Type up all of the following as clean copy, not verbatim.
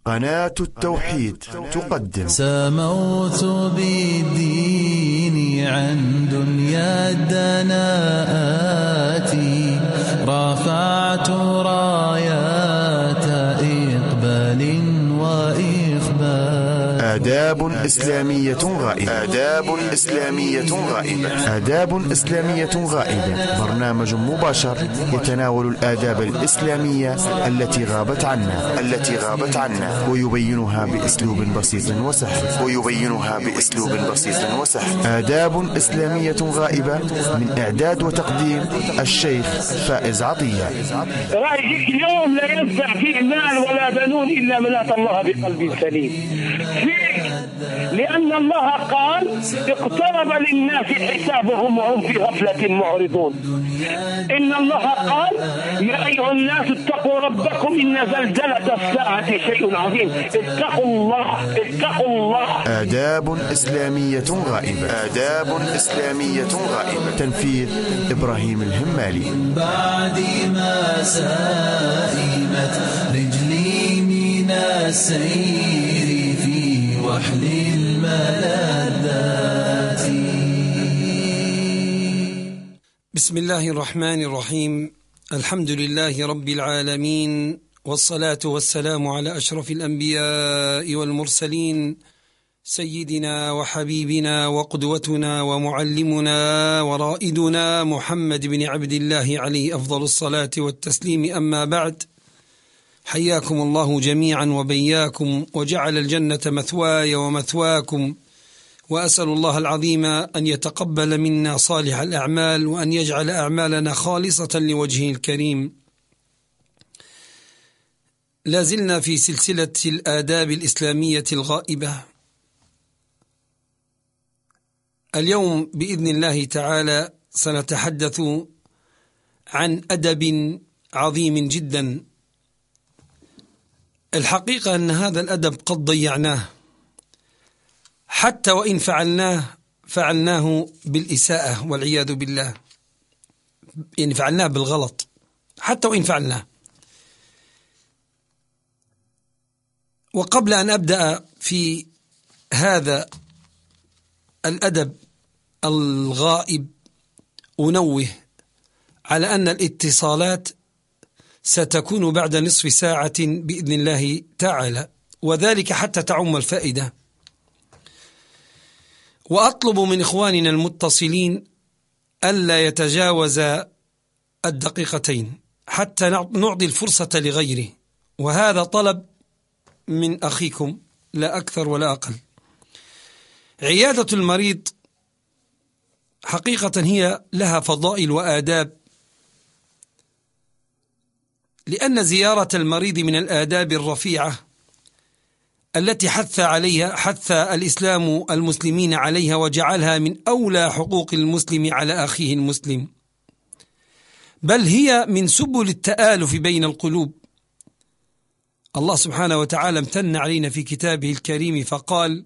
قناة التوحيد تقدم سموت بالدين عن دنيا الدناءات، رفعت رايات إقبال وإخبات. آداب إسلامية غائبة. آداب إسلامية غائبة. آداب إسلامية غائبة، برنامج مباشر يتناول الآداب الإسلامية التي غابت عنا ويبينها بأسلوب بسيط وسهل. آداب إسلامية غائبة، من إعداد وتقديم الشيخ فائز عطية. رأيك اليوم لا ينفع فيه مال ولا بنون إلا من أتى الله بقلب سليم، لأن الله قال اقترب للناس حسابهم وهم في غفلة معرضون. إن الله قال يا أيها الناس اتقوا ربكم إن زلزلة الساعة شيء عظيم. اتقوا الله. آداب إسلامية غائبة. تنفيذ إبراهيم الهمالي. بعد ما سائمت رجلي من السير في وحل الملذات. بسم الله الرحمن الرحيم. الحمد لله رب العالمين، والصلاة والسلام على أشرف الأنبياء والمرسلين، سيدنا وحبيبنا وقدوتنا ومعلمنا ورائدنا محمد بن عبد الله عليه أفضل الصلاة والتسليم. أما بعد، حياكم الله جميعا وبياكم، وجعل الجنة مثواي ومثواكم، وأسأل الله العظيم أن يتقبل منا صالح الأعمال، وأن يجعل أعمالنا خالصة لوجهه الكريم. لازلنا في سلسلة الآداب الإسلامية الغائبة. اليوم بإذن الله تعالى سنتحدث عن أدب عظيم جدا. الحقيقة أن هذا الأدب قد ضيعناه، حتى وإن فعلناه بالإساءة والعياذ بالله، يعني فعلناه بالغلط حتى وإن فعلناه. وقبل أن أبدأ في هذا الأدب الغائب، أنوه على أن الاتصالات ستكون بعد نصف ساعة بإذن الله تعالى، وذلك حتى تعم الفائدة. وأطلب من إخواننا المتصلين ألا يتجاوز الدقيقتين حتى نعطي الفرصة لغيره، وهذا طلب من أخيكم لا أكثر ولا أقل. عيادة المريض حقيقة هي لها فضائل وآداب، لأن زيارة المريض من الآداب الرفيعة التي حث الإسلام المسلمين عليها، وجعلها من أولى حقوق المسلم على أخيه المسلم، بل هي من سبل التآلف بين القلوب. الله سبحانه وتعالى امتن علينا في كتابه الكريم فقال: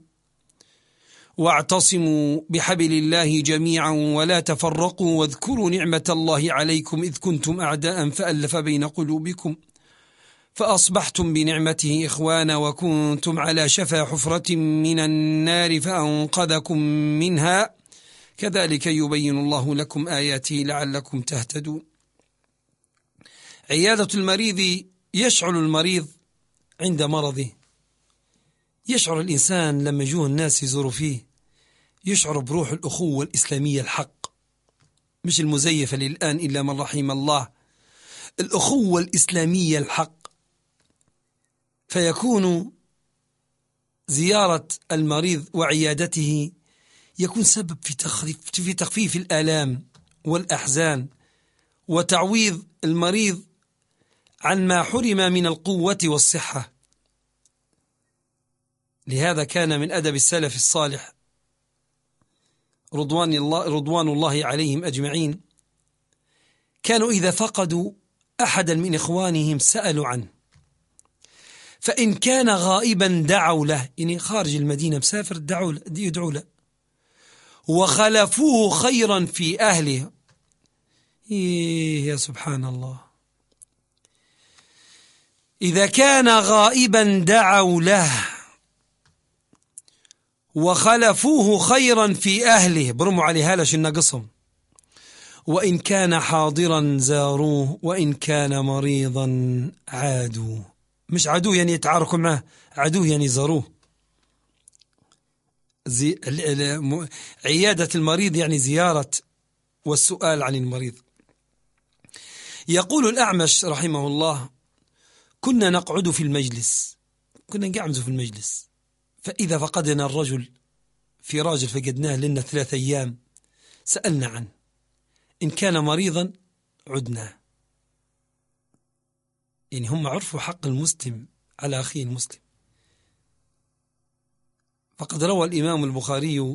واعتصموا بحبل الله جميعا ولا تفرقوا واذكروا نعمة الله عليكم إذ كنتم أعداء فألف بين قلوبكم فأصبحتم بنعمته إخوانا وكنتم على شفا حفرة من النار فأنقذكم منها كذلك يبين الله لكم آياته لعلكم تهتدون. عيادة المريض، يشعر المريض عند مرضه، يشعر الإنسان لما يجوه الناس يزوروا فيه، يشعر بروح الأخوة الإسلامية الحق، مش المزيفة للآن إلا من رحم الله، الأخوة الإسلامية الحق. فيكون زيارة المريض وعيادته يكون سبب في تخفيف الآلام والأحزان، وتعويض المريض عن ما حرم من القوة والصحة. لهذا كان من أدب السلف الصالح رضوان الله عليهم أجمعين، كانوا إذا فقدوا أحدا من إخوانهم سألوا عنه، فإن كان غائبا دعوا له، يعني خارج المدينة مسافر يدعوا له، وخلفوه خيرا في أهله. يا سبحان الله، إذا كان غائبا دعوا له وخلفوه خيرا في أهله، برموا عليه هالش النقصهم، وإن كان حاضرا زاروه، وإن كان مريضا عادوا. مش عادوه يعني يتعاركوا معه، عادوه يعني زاروه. عيادة المريض يعني زيارة والسؤال عن المريض. يقول الأعمش رحمه الله: كنا نقعد في المجلس، كنا نقعد في المجلس، فإذا فقدنا الرجل، في راجل فقدناه لنا 3 أيام، سألنا عنه، إن كان مريضا عدنا. يعني هم عرفوا حق المسلم على أخيه المسلم. فقد روى الإمام البخاري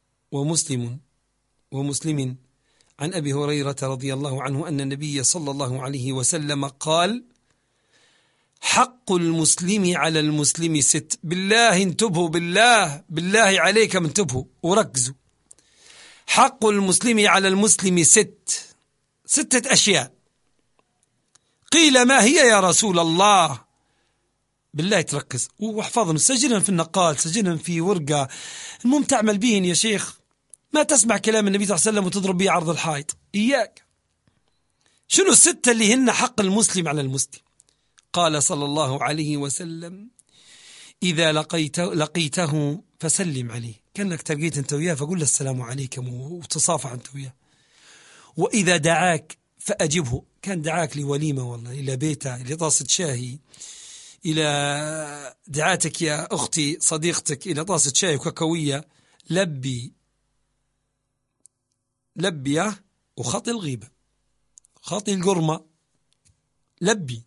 ومسلم عن أبي هريرة رضي الله عنه أن النبي صلى الله عليه وسلم قال: حق المسلم على المسلم 6. بالله انتبهوا، بالله عليكم انتبهوا وركزوا. حق المسلم على المسلم 6 أشياء. قيل: ما هي يا رسول الله؟ بالله تركز واحفظهم، سجلهم في النقال، سجلهم في ورقة، المهم تعمل بهن يا شيخ. ما تسمع كلام النبي صلى الله عليه وسلم وتضرب به عرض الحائط، إياك. شنو 6 اللي هن حق المسلم على المسلم؟ قال صلى الله عليه وسلم: إذا لقيته فسلم عليه، كأنك تلقيت أنت وياه فقول له السلام عليكم وتصافح أنت وياه. وإذا دعاك فأجبه، كان دعاك لوليمة والله، إلى بيته، إلى طاسة شاهي، إلى دعاتك يا أختي صديقتك إلى طاسة شاي وكاكاوية، لبي وخطي الغيبة، خطي القرمة، لبي.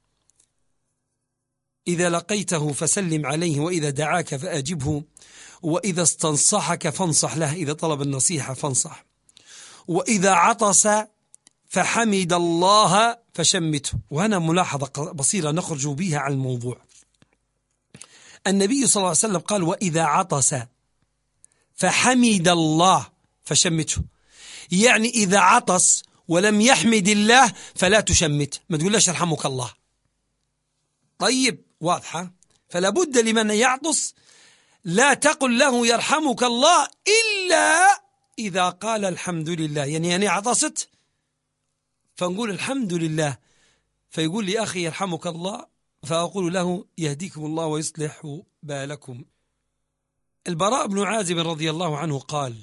إذا لقيته فسلم عليه، وإذا دعاك فأجبه، وإذا استنصحك فانصح له، إذا طلب النصيحة فانصح، وإذا عطس فحمد الله فشمته. وهنا ملاحظة بصيرة نخرج بها عن الموضوع. النبي صلى الله عليه وسلم قال: وإذا عطس فحمد الله فشمته، يعني إذا عطس ولم يحمد الله فلا تشمته، ما تقولش يرحمك الله. طيب، واضحة. فلا بد لمن يعطس لا تقل له يرحمك الله إلا إذا قال الحمد لله. يعني عطست فنقول الحمد لله، فيقول لي أخي يرحمك الله، فأقول له يهديكم الله ويصلح بالكم. البراء بن عازب رضي الله عنه قال: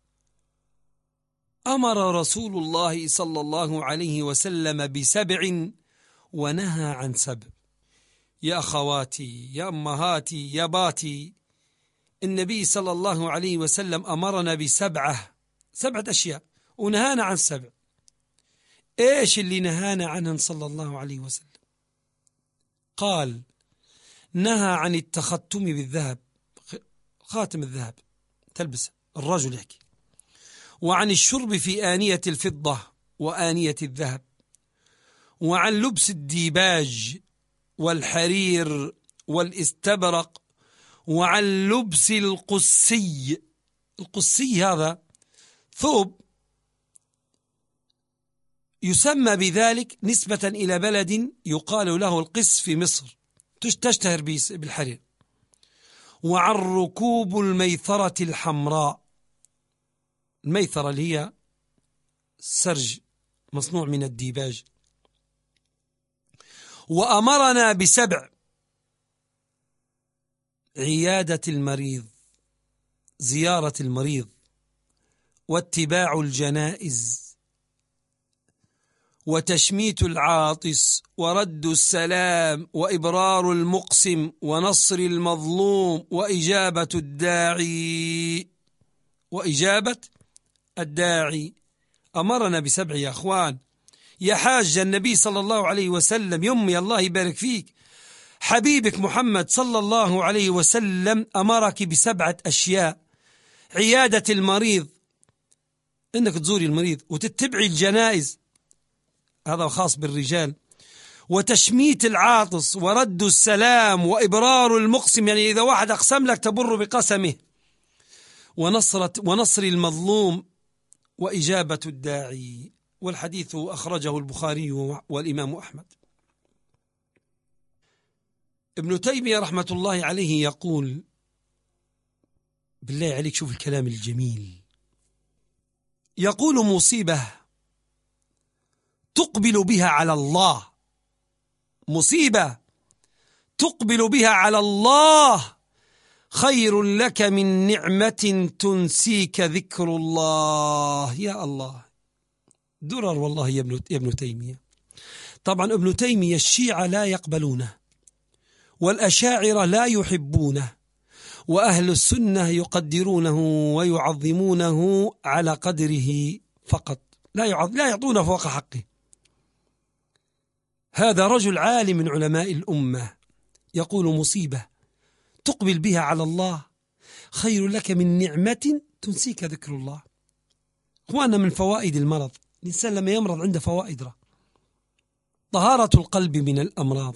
أمر رسول الله صلى الله عليه وسلم ب7 ونهى عن 7. يا أخواتي، يا أمهاتي، يا باتي، النبي صلى الله عليه وسلم أمرنا ب7 أشياء ونهانا عن 7. إيش اللي نهانا عنه صلى الله عليه وسلم؟ قال: نهى عن التختم بالذهب، خاتم الذهب تلبسه الرجل يحكي، وعن الشرب في آنية الفضة وآنية الذهب، وعن لبس الديباج والحرير والاستبرق، وعن لبس القسي. القسي هذا ثوب يسمى بذلك نسبة إلى بلد يقال له القس في مصر، تشتهر بالحرير. وعن ركوب الميثرة الحمراء، الميثرة اللي هي سرج مصنوع من الديباج. وأمرنا ب7: عيادة المريض، زيارة المريض، واتباع الجنائز، وتشميت العاطس، ورد السلام، وإبرار المقسم، ونصر المظلوم، وإجابة الداعي. أمرنا ب7 يا أخوان. يا حاج، النبي صلى الله عليه وسلم، يمي الله يبارك فيك، حبيبك محمد صلى الله عليه وسلم أمرك ب7 أشياء: عيادة المريض، إنك تزوري المريض، وتتبعي الجنائز، هذا خاص بالرجال، وتشميت العاطس، ورد السلام، وإبرار المقسم، يعني إذا واحد أقسم لك تبر بقسمه، ونصر المظلوم، وإجابة الداعي. والحديث أخرجه البخاري والإمام أحمد. ابن تيمية رحمة الله عليه يقول، بالله عليك شوف الكلام الجميل، يقول: مصيبة تقبل بها على الله، مصيبة تقبل بها على الله خير لك من نعمة تنسيك ذكر الله. يا الله، درر والله يا ابن تيمية. طبعا ابن تيمية الشيعة لا يقبلونه، والأشاعرة لا يحبونه، وأهل السنة يقدرونه ويعظمونه على قدره فقط، لا يعطونه فوق حقه. هذا رجل عالم من علماء الأمة يقول: مصيبة تقبل بها على الله خير لك من نعمة تنسيك ذكر الله. أخوانا، من فوائد المرض، الإنسان لما يمرض عنده فوائد: طهارة القلب من الأمراض،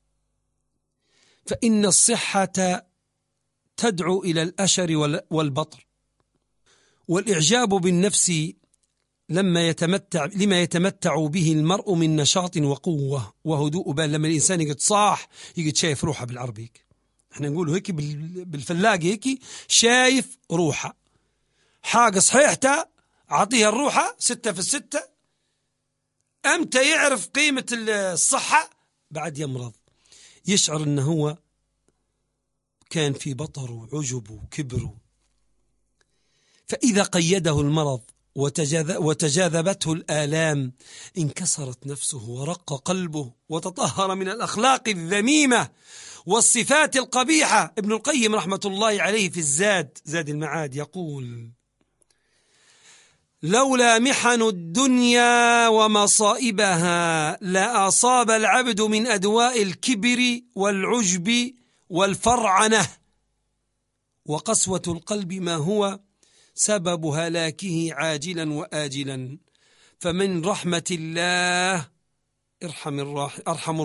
فإن الصحة تدعو إلى الأشر والبطر، والإعجاب بالنفس لما يتمتع به المرء من نشاط وقوة وهدوء بال. لما الإنسان يقعد صاح، يقعد شايف روحه بالعربي هيك، احنا نقوله هيك بالفلاق هيك، شايف روحه حاجة صحيحته، عطيها الروحة 6 في 6. أمتى يعرف قيمة الصحة؟ بعد يمرض، يشعر أنه هو كان في بطر وعجب وكبر. فإذا قيده المرض وتجاذبته الآلام انكسرت نفسه ورق قلبه وتطهر من الأخلاق الذميمة والصفات القبيحة. ابن القيم رحمة الله عليه في زاد المعاد يقول: لولا محن الدنيا ومصائبها لأصاب العبد من أدواء الكبر والعجب والفرعنة وقسوة القلب ما هو سبب هلاكه عاجلا وآجلا. فمن رحمة الله أرحم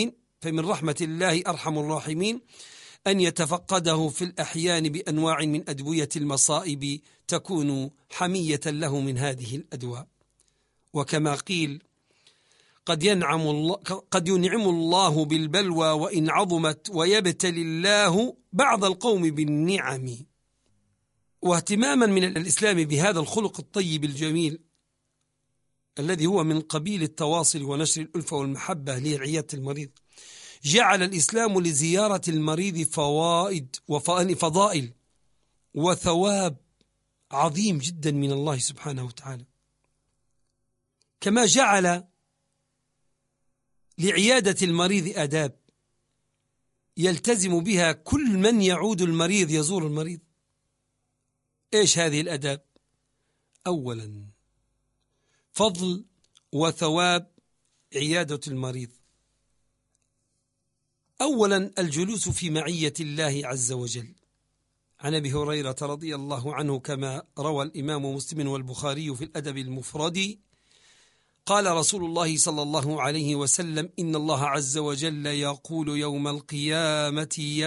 الراحمين أن يتفقده في الأحيان بأنواع من أدوية المصائب تكون حمية له من هذه الأدواء. وكما قيل: قد ينعم الله بالبلوى وإن عظمت، ويبتلي الله بعض القوم بالنعم. واهتماما من الإسلام بهذا الخلق الطيب الجميل الذي هو من قبيل التواصل ونشر الألفة والمحبة لعيادة المريض، جعل الإسلام لزيارة المريض فضائل وثواب عظيم جدا من الله سبحانه وتعالى، كما جعل لعيادة المريض آداب يلتزم بها كل من يعود المريض يزور المريض. إيش هذه الآداب؟ أولا، فضل وثواب عيادة المريض. أولا، الجلوس في معية الله عز وجل. عن أبي هريرة رضي الله عنه كما روى الإمام مسلم والبخاري في الأدب المفرد قال رسول الله صلى الله عليه وسلم: إن الله عز وجل يقول يوم القيامة: يا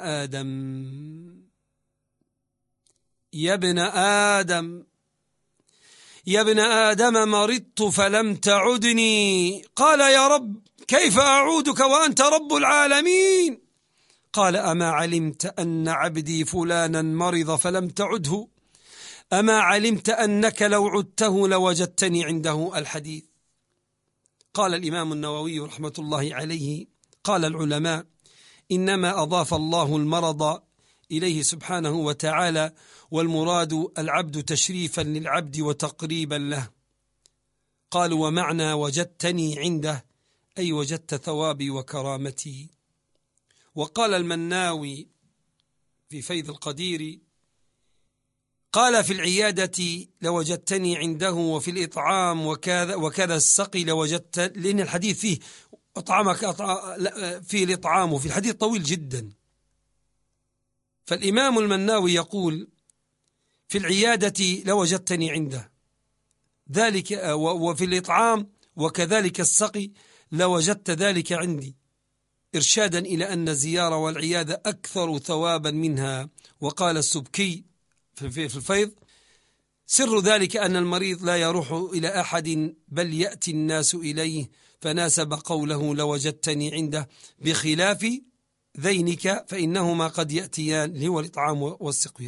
ابن آدم مرضت فلم تعدني. قال: يا رب كيف أعودك وأنت رب العالمين؟ قال: أما علمت أن عبدي فلانا مرض فلم تعده؟ أما علمت أنك لو عدته لوجدتني عنده؟ الحديث. قال الإمام النووي رحمة الله عليه: قال العلماء: إنما أضاف الله المرض إليه سبحانه وتعالى، والمراد العبد تشريفا للعبد وتقريبا له. قالوا: ومعنى وجدتني عنده أي وجدت ثوابي وكرامتي. وقال المناوي في فيض القدير قال: في العيادة لوجدتني عنده، وفي الإطعام وكذا السقي لوجدت، لأن الحديث فيه أطعمك فيه الإطعام، وفي الحديث طويل جدا. فالإمام المناوي يقول: في العيادة لوجدتني عنده ذلك، وفي الإطعام وكذلك السقي لوجدت ذلك عندي، إرشادا إلى أن الزيارة والعيادة أكثر ثوابا منها. وقال السبكي في الفيض: سر ذلك أن المريض لا يروح إلى أحد بل يأتي الناس إليه، فناسب قوله لوجدتني عنده بخلاف ذينك فإنهما قد يأتيان، اللي هو الإطعام والسقيا.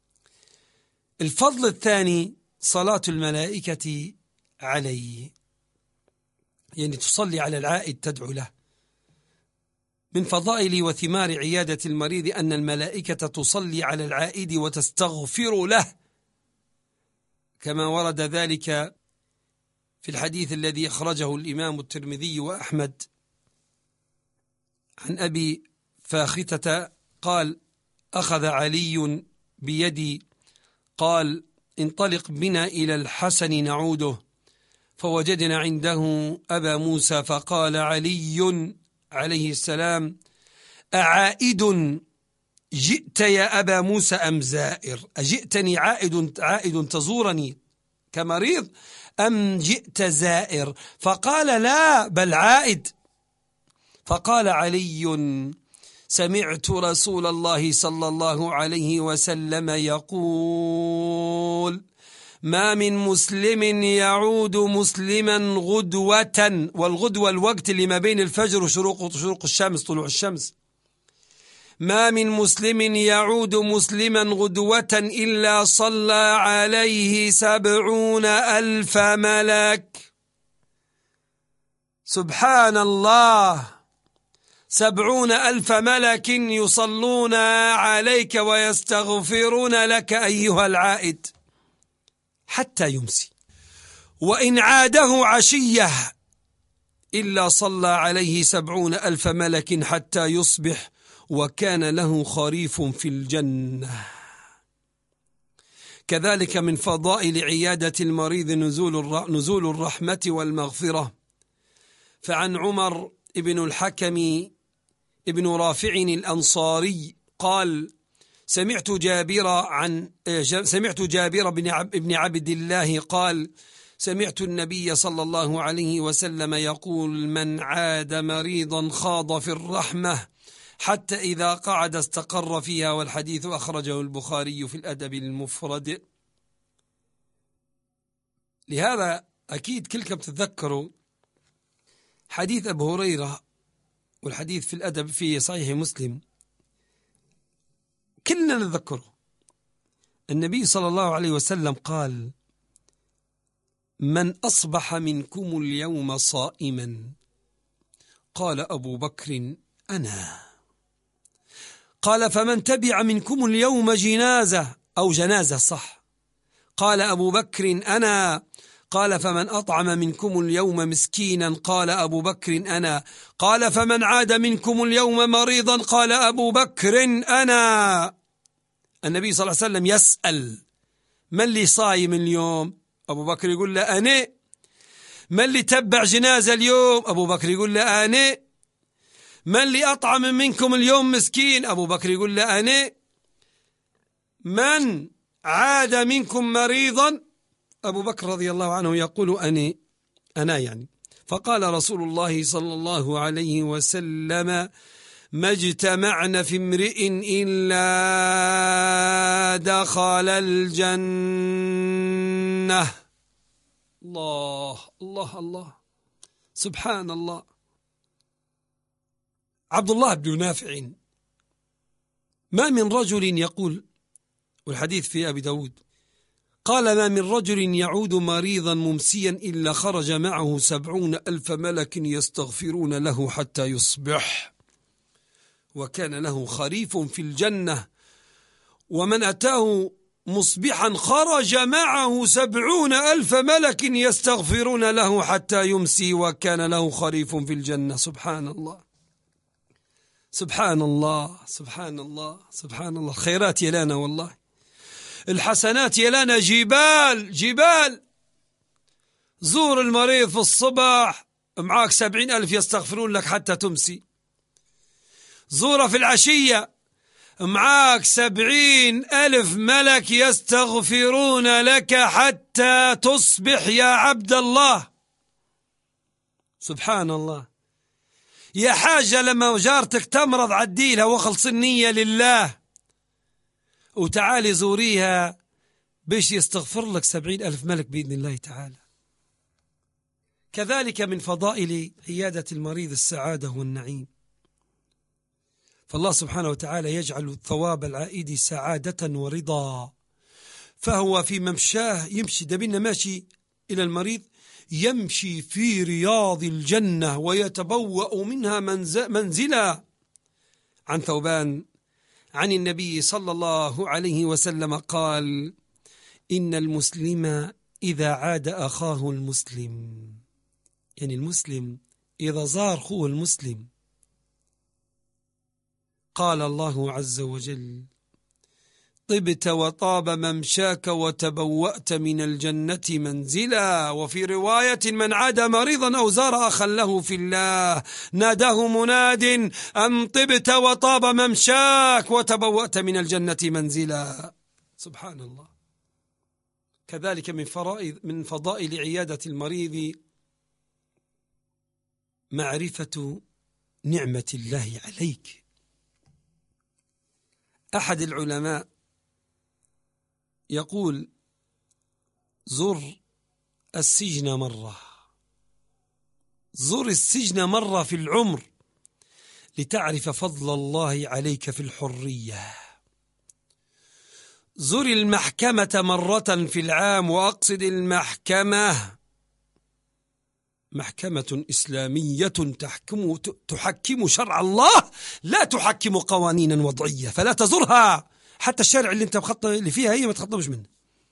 الفضل الثاني صلاة الملائكة عليه، يعني تصلي على العائد تدعو له. من فضائل وثمار عيادة المريض أن الملائكة تصلي على العائد وتستغفر له، كما ورد ذلك في الحديث الذي أخرجه الإمام الترمذي وأحمد عن أبي فاختة قال: أخذ علي بيدي قال: انطلق بنا إلى الحسن نعوده، فوجدنا عنده أبا موسى، فقال علي عليه السلام: أعائد جئت يا أبا موسى أم زائر؟ أجئتني عائد تزورني كمريض أم جئت زائر؟ فقال: لا بل عائد. فقال علي: سمعت رسول الله صلى الله عليه وسلم يقول: ما من مسلم يعود مسلما غدوة، والغدوة الوقت اللي ما بين الفجر وشروق الشمس، طلوع الشمس. ما من مسلم يعود مسلما غدوة إلا صلى عليه 70,000 ملك. سبحان الله، 70,000 ملك يصلون عليك ويستغفرون لك أيها العائد حتى يمسي. وإن عاده عشية إلا صلى عليه 70,000 ملك حتى يصبح، وكان له خريف في الجنة. كذلك من فضائل عيادة المريض نزول الرحمة والمغفرة. فعن عمر ابن الحكم ابن رافع الأنصاري قال: سمعت جابر بن عبد الله قال: سمعت النبي صلى الله عليه وسلم يقول: من عاد مريضا خاض في الرحمة حتى إذا قعد استقر فيها. والحديث أخرجه البخاري في الأدب المفرد. لهذا أكيد كلكم تتذكروا حديث أبو هريرة، والحديث في الأدب في صحيح مسلم كلنا نتذكره. النبي صلى الله عليه وسلم قال: من أصبح منكم اليوم صائما؟ قال أبو بكر: أنا. قال: فمن تبع منكم اليوم جنازة أو جنازة صح؟ قال أبو بكر: أنا. قال: فمن أطعم منكم اليوم مسكينا؟ قال أبو بكر: أنا. قال: فمن عاد منكم اليوم مريضا؟ قال أبو بكر: أنا. النبي صلى الله عليه وسلم يسأل: من اللي صايم اليوم؟ أبو بكر يقول له: أنا. من اللي تبع جنازة اليوم؟ أبو بكر يقول له: أنا. من اللي أطعم منكم اليوم مسكين؟ أبو بكر يقول له: أنا. من عاد منكم مريضا؟ أبو بكر رضي الله عنه يقول: أنا يعني. فقال رسول الله صلى الله عليه وسلم: ما اجتمعنا في امرئ إلا دخل الجنة. الله الله الله، سبحان الله. عبد الله بن نافع: ما من رجل يقول، والحديث في أبي داود، قال: ما من رجل يعود مريضا ممسيا إلا خرج معه 70,000 ملك يستغفرون له حتى يصبح، وكان له خريف في الجنة. ومن أتاه مصبحا خرج معه 70,000 ملك يستغفرون له حتى يمسي، وكان له خريف في الجنة. سبحان الله سبحان الله سبحان الله سبحان الله. الخيرات يلانا والله، الحسنات يلانا جبال جبال. زور المريض في الصباح معاك 70,000 يستغفرون لك حتى تمسي. زوره في العشية معاك 70,000 ملك يستغفرون لك حتى تصبح يا عبد الله. سبحان الله. يا حاجة لما جارتك تمرض عديلها وخلص النية لله وتعالي زوريها بيش يستغفر لك 70,000 ملك بإذن الله تعالى. كذلك من فضائل عيادة المريض السعادة والنعيم. فالله سبحانه وتعالى يجعل ثواب العائد سعادة ورضا. فهو في ممشاه يمشي، دبنا ماشي إلى المريض، يمشي في رياض الجنة ويتبوأ منها منزلا. عن ثوبان عن النبي صلى الله عليه وسلم قال: إن المسلم إذا عاد أخاه المسلم، يعني المسلم إذا زار أخوه المسلم، قال الله عز وجل: طبت وطاب ممشاك وتبوأت من الجنة منزلا. وفي رواية: من عاد مريضا أو زار أخا له في الله ناداه مناد: أم طبت وطاب ممشاك وتبوأت من الجنة منزلا. سبحان الله. كذلك من فضائل عيادة المريض معرفة نعمة الله عليك. أحد العلماء يقول: زر السجن مرة في العمر لتعرف فضل الله عليك في الحرية. زر المحكمة مرة في العام، وأقصد المحكمة محكمة إسلامية تحكم شرع الله، لا تحكم قوانينا وضعية، فلا تزرها. حتى الشارع اللي انت مخطط اللي فيها هي ما تخطبش منه.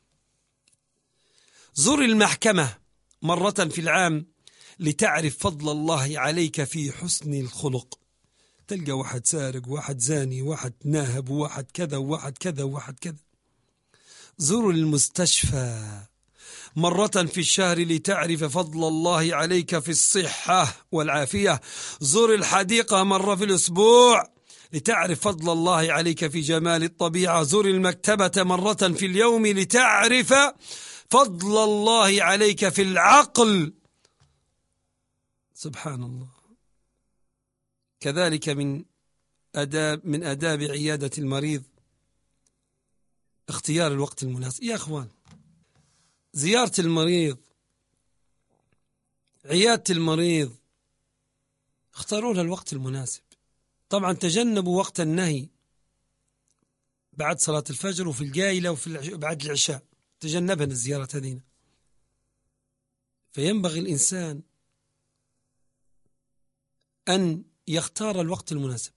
زر المحكمة مرة في العام لتعرف فضل الله عليك في حسن الخلق. تلقى واحد سارق، واحد زاني، واحد ناهب، واحد كذا وواحد كذا وواحد كذا. زر المستشفى مرة في الشهر لتعرف فضل الله عليك في الصحة والعافية. زر الحديقة مرة في الأسبوع لتعرف فضل الله عليك في جمال الطبيعة. زر المكتبة مرة في اليوم لتعرف فضل الله عليك في العقل. سبحان الله. كذلك من آداب عيادة المريض اختيار الوقت المناسب. يا أخوان، زيارة المريض، عيادة المريض، اختاروا لها الوقت المناسب. طبعا تجنبوا وقت النهي بعد صلاة الفجر وفي القايلة وفي بعد العشاء، تجنبها الزيارة هذه. فينبغي الإنسان أن يختار الوقت المناسب.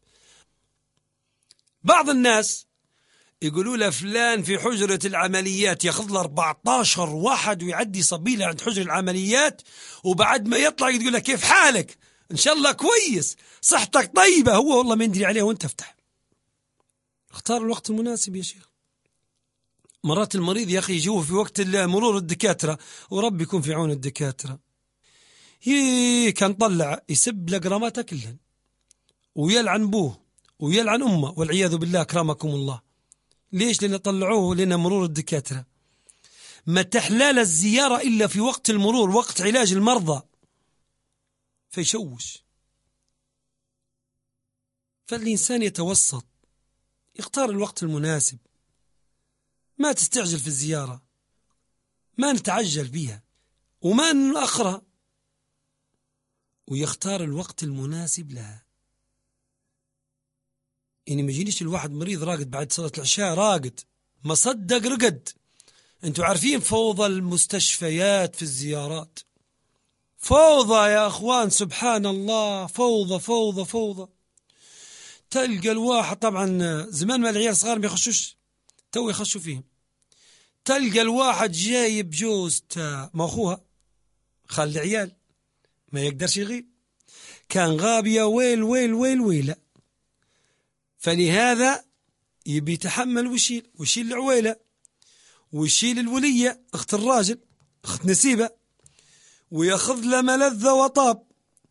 بعض الناس يقولوا له فلان في حجرة العمليات ياخذ له 14 واحد ويعدي صبيله عند حجر العمليات، وبعد ما يطلع يقول له كيف حالك؟ إن شاء الله كويس، صحتك طيبة. هو والله ما يدري عليه وانت افتح. اختار الوقت المناسب يا شيخ. مرات المريض يا أخي يجوه في وقت مرور الدكاترة، ورب يكون في عون الدكاترة. كان طلع يسب لقراماته كلهن ويلعن بوه ويلعن أمه والعياذ بالله أكرمكم الله. ليش؟ لأن طلعوه لنا مرور الدكاترة. ما تحلال الزيارة إلا في وقت المرور، وقت علاج المرضى، فيشوش. فالإنسان يتوسط، يختار الوقت المناسب، ما تستعجل في الزيارة، ما نتعجل بها وما نأخرها، ويختار الوقت المناسب لها. يعني ما يجينيش الواحد مريض راقد بعد صلاة العشاء، راقد ما صدق رقد. انتوا عارفين فوضى المستشفيات في الزيارات، فوضى يا أخوان، سبحان الله، فوضى فوضى فوضى. تلقى الواحد، طبعا زمان ما العيال صغار ما يخشوش، تو يخشوا فيهم. تلقى الواحد جايب جوزته، ما أخوها خال العيال ما يقدرش يغيب، كان غاب يا ويل ويل ويل ويلة. فلهذا يبي يتحمل ويشيل العويلة، ويشيل الولية أخت الراجل، أخت نسيبة، ويأخذ له ملذة وطاب،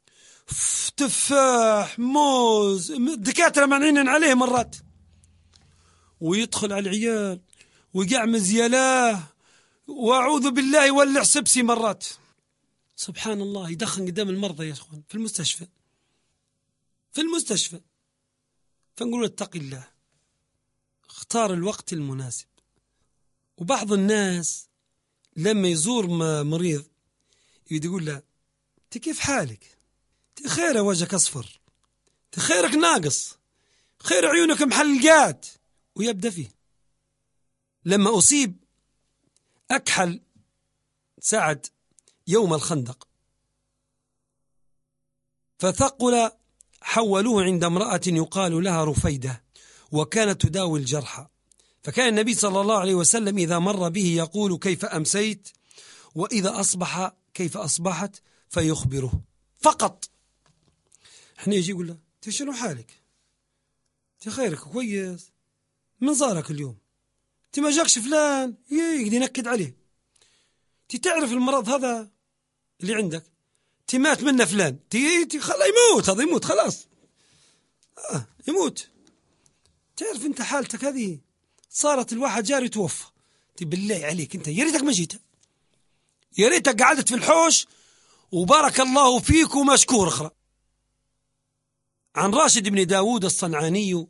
تفاح، موز، دكاترة معنعين عليه مرات، ويدخل على العيال ويقعمز يلاه، وأعوذ بالله يولع سبسي مرات. سبحان الله. يدخن قدام المرضى يا أخوان في المستشفى. فنقول اتق الله، اختار الوقت المناسب. وبعض الناس لما يزور مريض يقول له انت كيف حالك؟ انت خير، وجهك اصفر، انت خيرك ناقص، خير عيونك محلقات، ويبدأ فيه. لما أصيب أكحل سعد يوم الخندق فثقل، حولوه عند امرأة يقال لها رفيدة، وكانت تداوي الجرحى. فكان النبي صلى الله عليه وسلم إذا مر به يقول: كيف أمسيت؟ وإذا أصبح: كيف أصبحت؟ فيخبره فقط. احنا يجي يقول له: انت شنو حالك؟ انت خيرك كويس؟ من زارك اليوم؟ انت ما جاكش فلان؟ يقدر ينكد عليه. انت تعرف المرض هذا اللي عندك؟ انت مات منه فلان، انت خلا يموت، هذا يموت خلاص، يموت. تعرف انت حالتك هذه صارت الواحد جاري توفى. انت بالله عليك انت يا ريتك ما جيت، يا ريتك قعدت في الحوش وبارك الله فيك ومشكور اخرى. عن راشد بن داود الصنعاني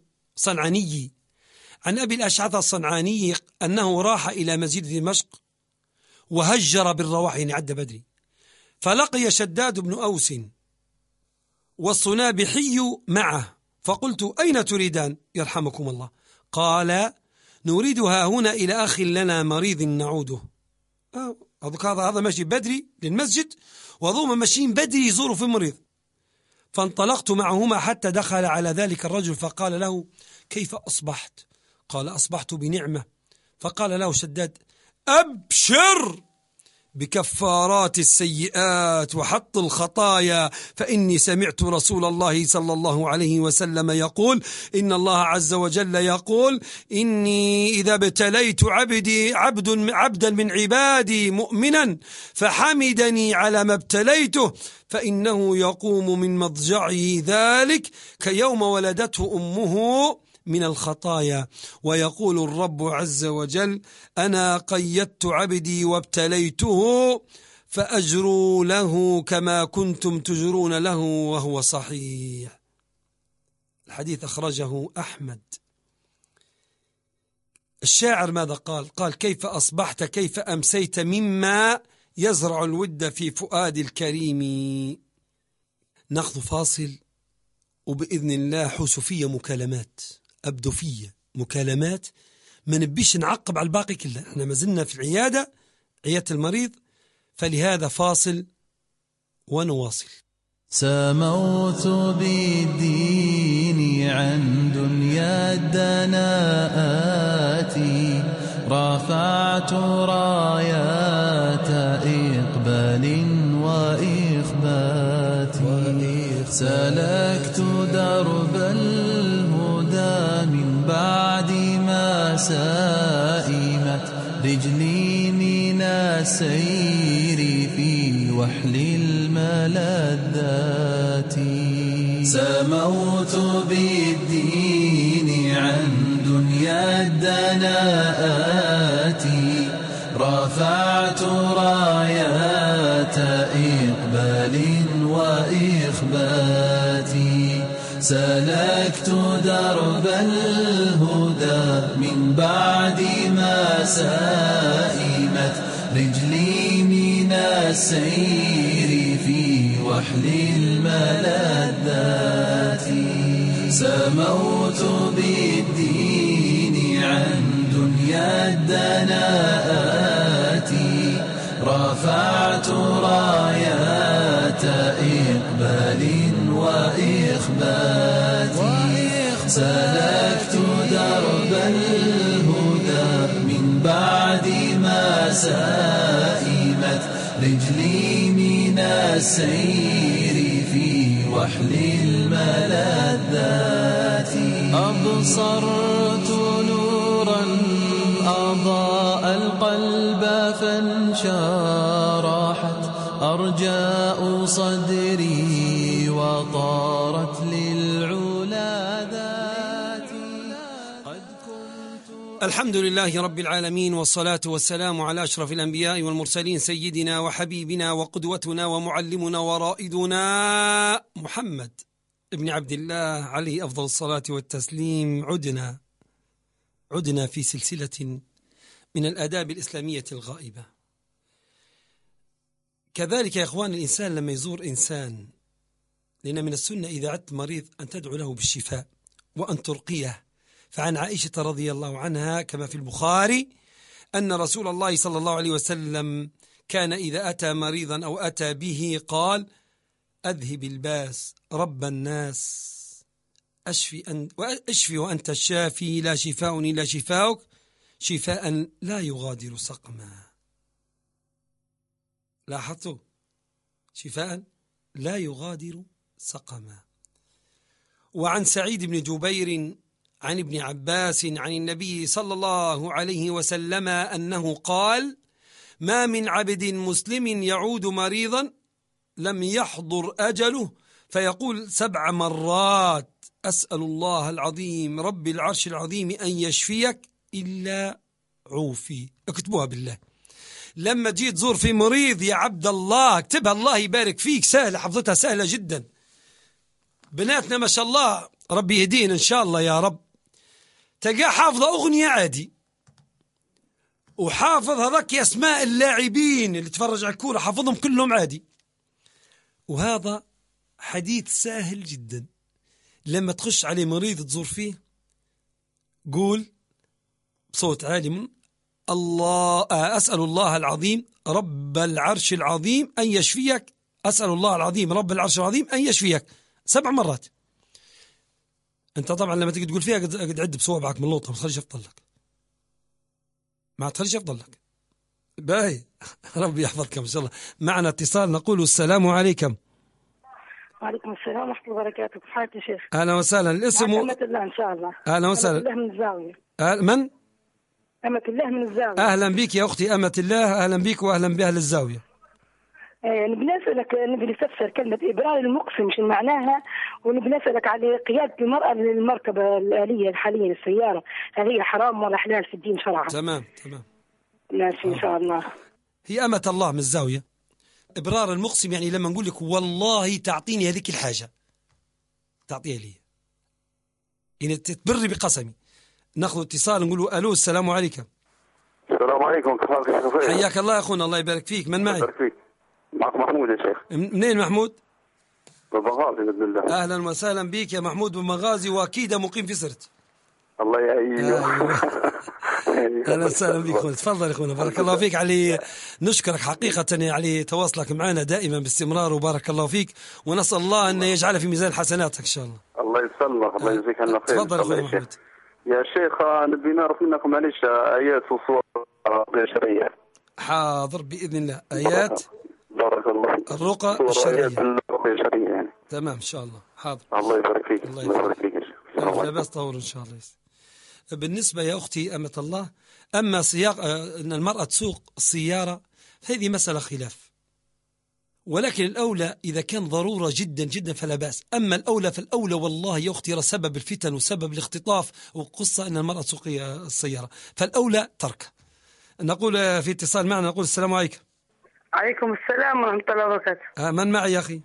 عن أبي الأشعث الصنعاني أنه راح إلى مسجد دمشق وهجر بالرواح، يعني عد بدري، فلقي شداد بن أوس والصنابحي معه، فقلت: أين تريدان يرحمكم الله؟ قال: نريدها هنا إلى أخ لنا مريض نعوده. هذا ماشي بدري للمسجد، وهذوما ماشيين بدري يزوروا في مريض. فانطلقت معهما حتى دخل على ذلك الرجل فقال له: كيف أصبحت؟ قال: أصبحت بنعمة. فقال له شداد: أبشر بكفارات السيئات وحط الخطايا، فإني سمعت رسول الله صلى الله عليه وسلم يقول: إن الله عز وجل يقول: إني إذا ابتليت عبدا من عبادي مؤمنا فحمدني على ما ابتليته فإنه يقوم من مضجعه ذلك كيوم ولدته أمه من الخطايا، ويقول الرب عز وجل: أنا قيدت عبدي وابتليته فأجروا له كما كنتم تجرون له وهو صحيح. الحديث أخرجه أحمد. الشاعر ماذا قال؟ قال: كيف أصبحت كيف أمسيت مما يزرع الود في فؤاد الكريم. ناخذ فاصل، وبإذن الله حوسفية مكالمات، أبدو فيه مكالمات، ما نبيش نعقب على الباقي كله، احنا ما زلنا في العيادة، عيادة المريض، فلهذا فاصل ونواصل. سموت بالدين عن دنيا الدناءات، رفعت رايات إقبال وإخبات، سلكت درب الهدى من بعد ما سائمت رجلي من السير في وحل الملذات. سموت بالدين عن دنيا الدناءات، رفعت رايات إقبال وإخبات، سلكت درب الهدى من بعد ما سائمت رجلي من السير في وحل الملذات. سموت بالدين عن دنيا الدناءات، رفعت رايات إقبال وإخبات، سلكت درب الهدى من بعد ما سائمت رجلي من السير في وحل الملذات. أبصرت نورا أضاء القلب فانشرحت أرجاء صدري وطارت للعلا ذاتي. الحمد لله رب العالمين، والصلاة والسلام على أشرف الأنبياء والمرسلين، سيدنا وحبيبنا وقدوتنا ومعلمنا ورائدنا محمد ابن عبد الله عليه أفضل الصلاة والتسليم. عدنا في سلسلة من الآداب الإسلامية الغائبة. كذلك يا إخوان، الإنسان لما يزور إنسان، لأن من السنة إذا عدت مريض أن تدعو له بالشفاء وأن ترقيه. فعن عائشة رضي الله عنها كما في البخاري أن رسول الله صلى الله عليه وسلم كان إذا أتى مريضا أو أتى به قال: أذهب الباس رب الناس اشفي وأنت الشافي لا شفاء إلا شفاؤك شفاء لا يغادر سقما. لاحظتوا؟ شفاء لا يغادر سقما. وعن سعيد بن جبير عن ابن عباس عن النبي صلى الله عليه وسلم أنه قال: ما من عبد مسلم يعود مريضا لم يحضر أجله فيقول 7 مرات: أسأل الله العظيم رب العرش العظيم أن يشفيك إلا عوفي. اكتبوها بالله. لما تجي تزور في مريض يا عبد الله اكتبها، الله يبارك فيك، سهلة، حفظتها سهلة جدا. بناتنا ما شاء الله ربي يهدينا إن شاء الله يا رب، تلقى حافظة أغنية عادي، وحافظ هذاك أسماء اللاعبين اللي تفرج على الكورة حافظهم كلهم عادي. وهذا حديث سهل جدا. لما تخش عليه مريض تزور فيه قول بصوت عالي من الله: أسأل الله العظيم رب العرش العظيم أن يشفيك، أسأل الله العظيم رب العرش العظيم أن يشفيك 7 مرات. أنت طبعا لما تيجي تقول فيها قد عد بصوابعك من لوطة، ما تخليش يفضل لك، ما تخليش يفضل لك. باهي ربي يحفظكم إن شاء الله. معنا اتصال، نقول السلام عليكم. وعليكم السلام ورحمة الله وبركاته. كيف حالك يا شيخ؟ أهلا وسهلا. الاسم أمة الله إن شاء الله. أهلا وسهلا. أمة الله من الزاوية. من؟ أمة الله من الزاوية. أهلا بك يا أختي أمة الله، أهلا بك وأهلا بأهل الزاوية. نبي نسألك، نبي نستفسر كلمة إبرار المقسم شو معناها، ونبي نسألك على قيادة المرأة للمركبة الآلية حاليا السيارة، هل هي حرام ولا حلال في الدين شرعا؟ تمام. ماشي إن شاء الله. هي أمة الله من الزاوية. إبرار المقسم يعني لما نقول لك والله تعطيني هذيك الحاجة تعطيها لي، يعني تبري بقسمي. ناخذ اتصال نقول له: ألو السلام عليكم. السلام عليكم، كيف حالك يا شيخ؟ حياك الله يا أخونا، الله يبارك فيك. من معي؟ يبارك فيك. معك محمود يا شيخ. منين محمود؟ بمغازي بإذن الله. أهلا وسهلا بك يا محمود بمغازي، وأكيد مقيم في سرت. الله يعينك. أهلا وسهلا بك أخونا، تفضل يا أخونا، بارك الله فيك. علي نشكرك حقيقة على تواصلك معنا دائما باستمرار، وبارك الله فيك، ونسأل الله أن يجعل في ميزان حسناتك إن شاء الله. الله يسلمك، الله يجزيك عنا خير. تفضل أخونا محمود. يا شيخ نبي نعرف منك معلش آيات وصور شرعية. حاضر بإذن الله. آيات بارك الله. الرقى الشرعية. الرقى الشرعية يعني. تمام إن شاء الله. حاضر. الله يبارك فيك. الله يبارك فيك يا شيخ. لا بأس، طور إن شاء الله. بالنسبة يا أختي أمة الله، أما سياق أن المرأة تسوق السيارة هذه مسألة خلاف، ولكن الأولى إذا كان ضرورة جدا جدا فلا بأس. أما الأولى فالأولى والله يا أختي سبب الفتن وسبب الاختطاف وقصة أن المرأة تسوق السيارة، فالأولى ترك. نقول في اتصال معنا، نقول السلام عليكم. عليكم السلام ورحمة الله وبركاته. من معي يا أخي؟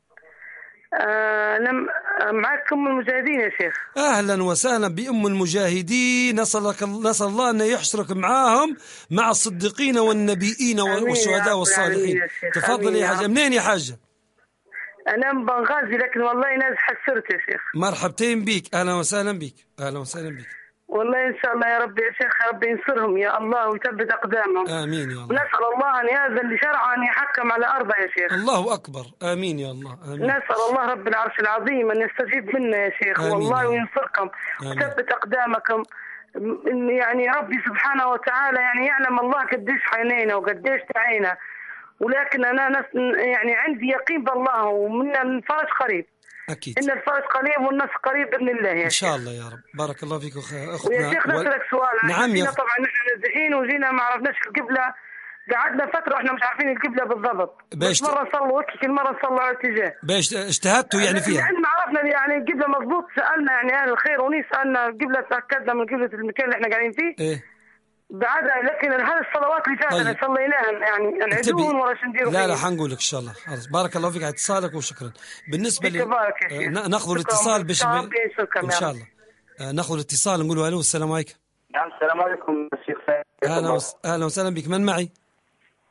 أنا معك أم المجاهدين يا شيخ. أهلا وسهلا بأم المجاهدين، نسأل الله أن يحشرك معاهم مع الصديقين والنبيين والشهداء والصالحين. تفضل يا حاجة. منين يا حاجة؟ أنا من بنغازي، لكن والله ناس حسرت يا شيخ. مرحبتين بك، أهلا وسهلا بك. أهلا وسهلا بك. والله إن شاء الله يا رب يا شيخ، يا رب ينصرهم يا الله ويثبت أقدامهم. آمين يا الله. ونسأل الله أن يأذن لشرعه أن يحكم على أرضه يا شيخ. الله أكبر. آمين يا الله. آمين. نسأل الله رب العرش العظيم أن يستجيب منا يا شيخ. آمين. والله وينصركم ويثبت أقدامكم. يعني ربي سبحانه وتعالى يعني يعلم الله قديش حينينا وقديش تعينا، ولكن أنا يعني عندي يقين بالله ومن الفرج قريب. أكيد. إن الفرج قريب والنصر قريب بإذن الله يا شيخ. إن شاء الله يا رب. بارك الله فيك أختنا. ويا شيخ نسألك سؤال. نعم يا طبعا نحن نازحين وجينا ما عرفناش القبلة، قعدنا فترة واحنا مش عارفين القبلة بالضبط. بس مرة صلوا كل مرة صلوا على اتجاه. باش اجتهدتوا يعني فيها؟ يعني ما عرفنا يعني القبلة مضبوط، سألنا يعني أهل الخير ونيس سألنا القبلة، تأكدنا من قبلة المكان اللي احنا قاعدين فيه. إيه. بعدها لكن هذه الصلوات اللي فاتت طيب. صليناها يعني نعيدون ولا شنديروا؟ لا حنقول لك إن شاء الله. بارك الله فيك على اتصالك وشكرا. بالنسبة لي ناخذ الاتصال باش إن شاء الله ناخذ الاتصال نقول له ألو السلام عليكم. نعم السلام عليكم شيخ. أهلا وسهلا بك. من معي؟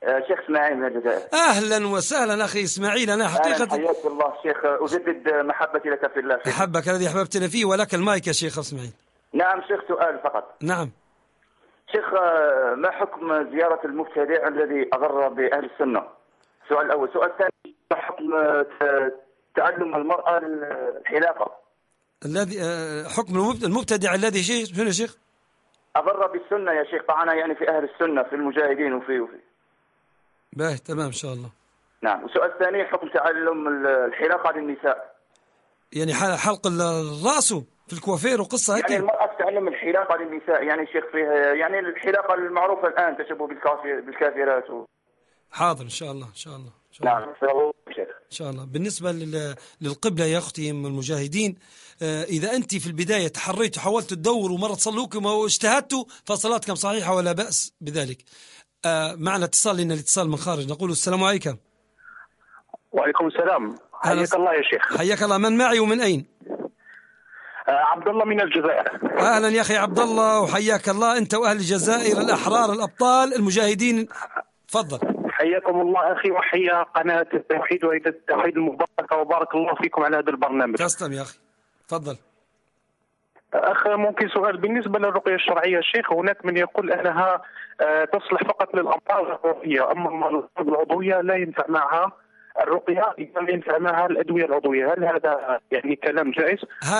شيخ اسماعيل من الجزائر. أهلا وسهلا أخي إسماعيل. أنا حقيقة حياك الله شيخ، أجدد محبتي لك في الله. أحبك الذي أحببتنا فيه، ولك المايك يا شيخ إسماعيل. نعم شيخ، سؤال فقط. نعم شيخ، ما حكم زيارة المبتدع الذي أضر بأهل السنة؟ السؤال الأول. السؤال الثاني، ما حكم تعلم المرأة الحلاقة؟ الذي حكم المبتدع الذي شنو يا شيخ؟ أضر بالسنة يا شيخ، طعنا يعني في أهل السنة، في المجاهدين وفي باهي تمام إن شاء الله. نعم. والسؤال الثاني، حكم تعلم الحلاقة للنساء، يعني حلق الرأس في الكوافير وقصة هيك. يعني المرأة تتعلم الحلاقة للنساء، يعني شيخ فيها يعني الحلاقة المعروفة الآن تشبه بالكافرات حاضر إن شاء الله إن شاء الله. نعم إن شاء الله. بالنسبة للقبلة يا أختي من المجاهدين، إذا أنت في البداية تحريت وحاولت تدور ومرة تصلوكم واجتهدتوا فصلاتكم صحيحة ولا بأس بذلك. معنا اتصال، لنا الاتصال من خارج. نقول السلام عليكم. وعليكم السلام. حياك الله يا شيخ. حياك الله. من معي ومن أين؟ عبد الله من الجزائر. أهلا يا أخي عبد الله وحياك الله أنت وأهل الجزائر الأحرار الأبطال المجاهدين. تفضل. حياكم الله أخي، وحيا قناة التوحيد وإذا التوحيد المباركة، وبارك الله فيكم على هذا البرنامج. تسلم يا أخي. تفضل. أخ، ممكن سؤال بالنسبة للرقية الشرعية الشيخ؟ هناك من يقول أنها تصلح فقط للأمراض العضوية، أما الأمراض العضوية لا ينفع معها الرقية، لا ينفع معها الأدوية العضوية. هل هذا يعني كلام جائز؟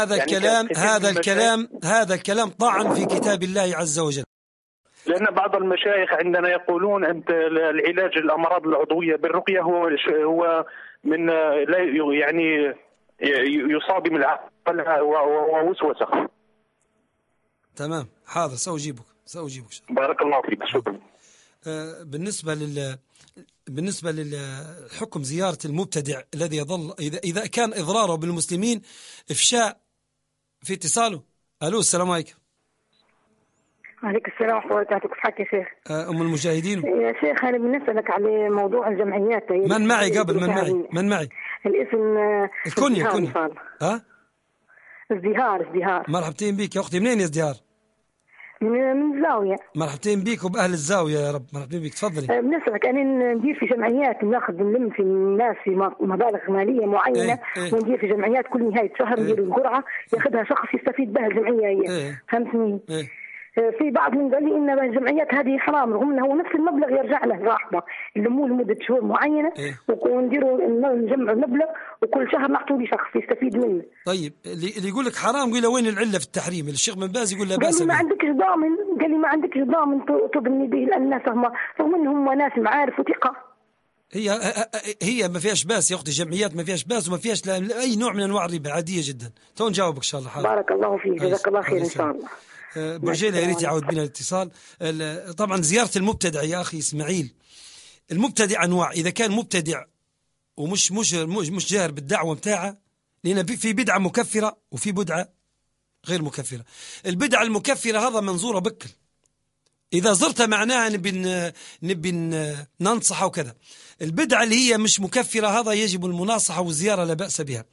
هذا الكلام طعن في كتاب الله عز وجل. لأن بعض المشايخ عندنا يقولون أن العلاج الأمراض العضوية بالرقية هو من لا يعني يصاب العقل ووسوسة. تمام حاضر، سأجيبك. بارك الله فيك. شكرا. بالنسبة للحكم زيارة المبتدع الذي يظل إذا كان إضراره بالمسلمين إفشاء في اتصاله. ألو السلام عليكم. وعليكم السلام ورحمة الله وبركاته. كيف حالك يا شيخ؟ أم المجاهدين. يا شيخ أنا بنسألك على موضوع الجمعيات. من معي قبل؟ من معي؟ الاسم الكنية. ازدهار. مرحبتين بك يا أختي. منين يا ازدهار؟ من الزاوية. مرحبتين بك وبأهل الزاوية يا رب. مرحبتين بك. تفضلي. بنسألك أنا ندير في جمعيات، نلم في الناس في مبالغ مالية معينة. وندير في جمعيات كل نهاية شهر ندير القرعة ياخذها شخص يستفيد بها الجمعية هي. فهمتني؟ في بعضهم قال لي ان الجمعيات هذه حرام، رغم انه هو نفس المبلغ يرجع له راحبه، نلموه لمده شهور معينه ونديروا نجمع المبلغ وكل شهر نعطوه لشخص يستفيد منه. طيب اللي يقول لك حرام قول له وين العله في التحريم؟ الشيخ بن باز يقول لا باس. ما عندكش ضامن، قال لي ما عندكش ضامن تبني به الناس، رغم انهم ناس معارف وثقه. هي ما فيهاش باس يا اختي، الجمعيات ما فيهاش باس وما فيهاش اي نوع من انواع الربا، عاديه جدا. تو نجاوبك ان شاء الله. حاضر. بارك الله فيك، جزاك الله خير ان شاء الله. برجيلة يا ريت يعود بنا الاتصال. طبعا زيارة المبتدع يا أخي إسماعيل، المبتدع أنواع. إذا كان مبتدع ومش جاهر بالدعوة متاعه، لأن في بدعة مكفرة وفي بدعة غير مكفرة. البدعة المكفرة هذا منظورة بكل، إذا زرت معناها نبي ننصحه وكذا. البدعة اللي هي مش مكفرة هذا يجب المناصحة والزيارة لا بأس بها.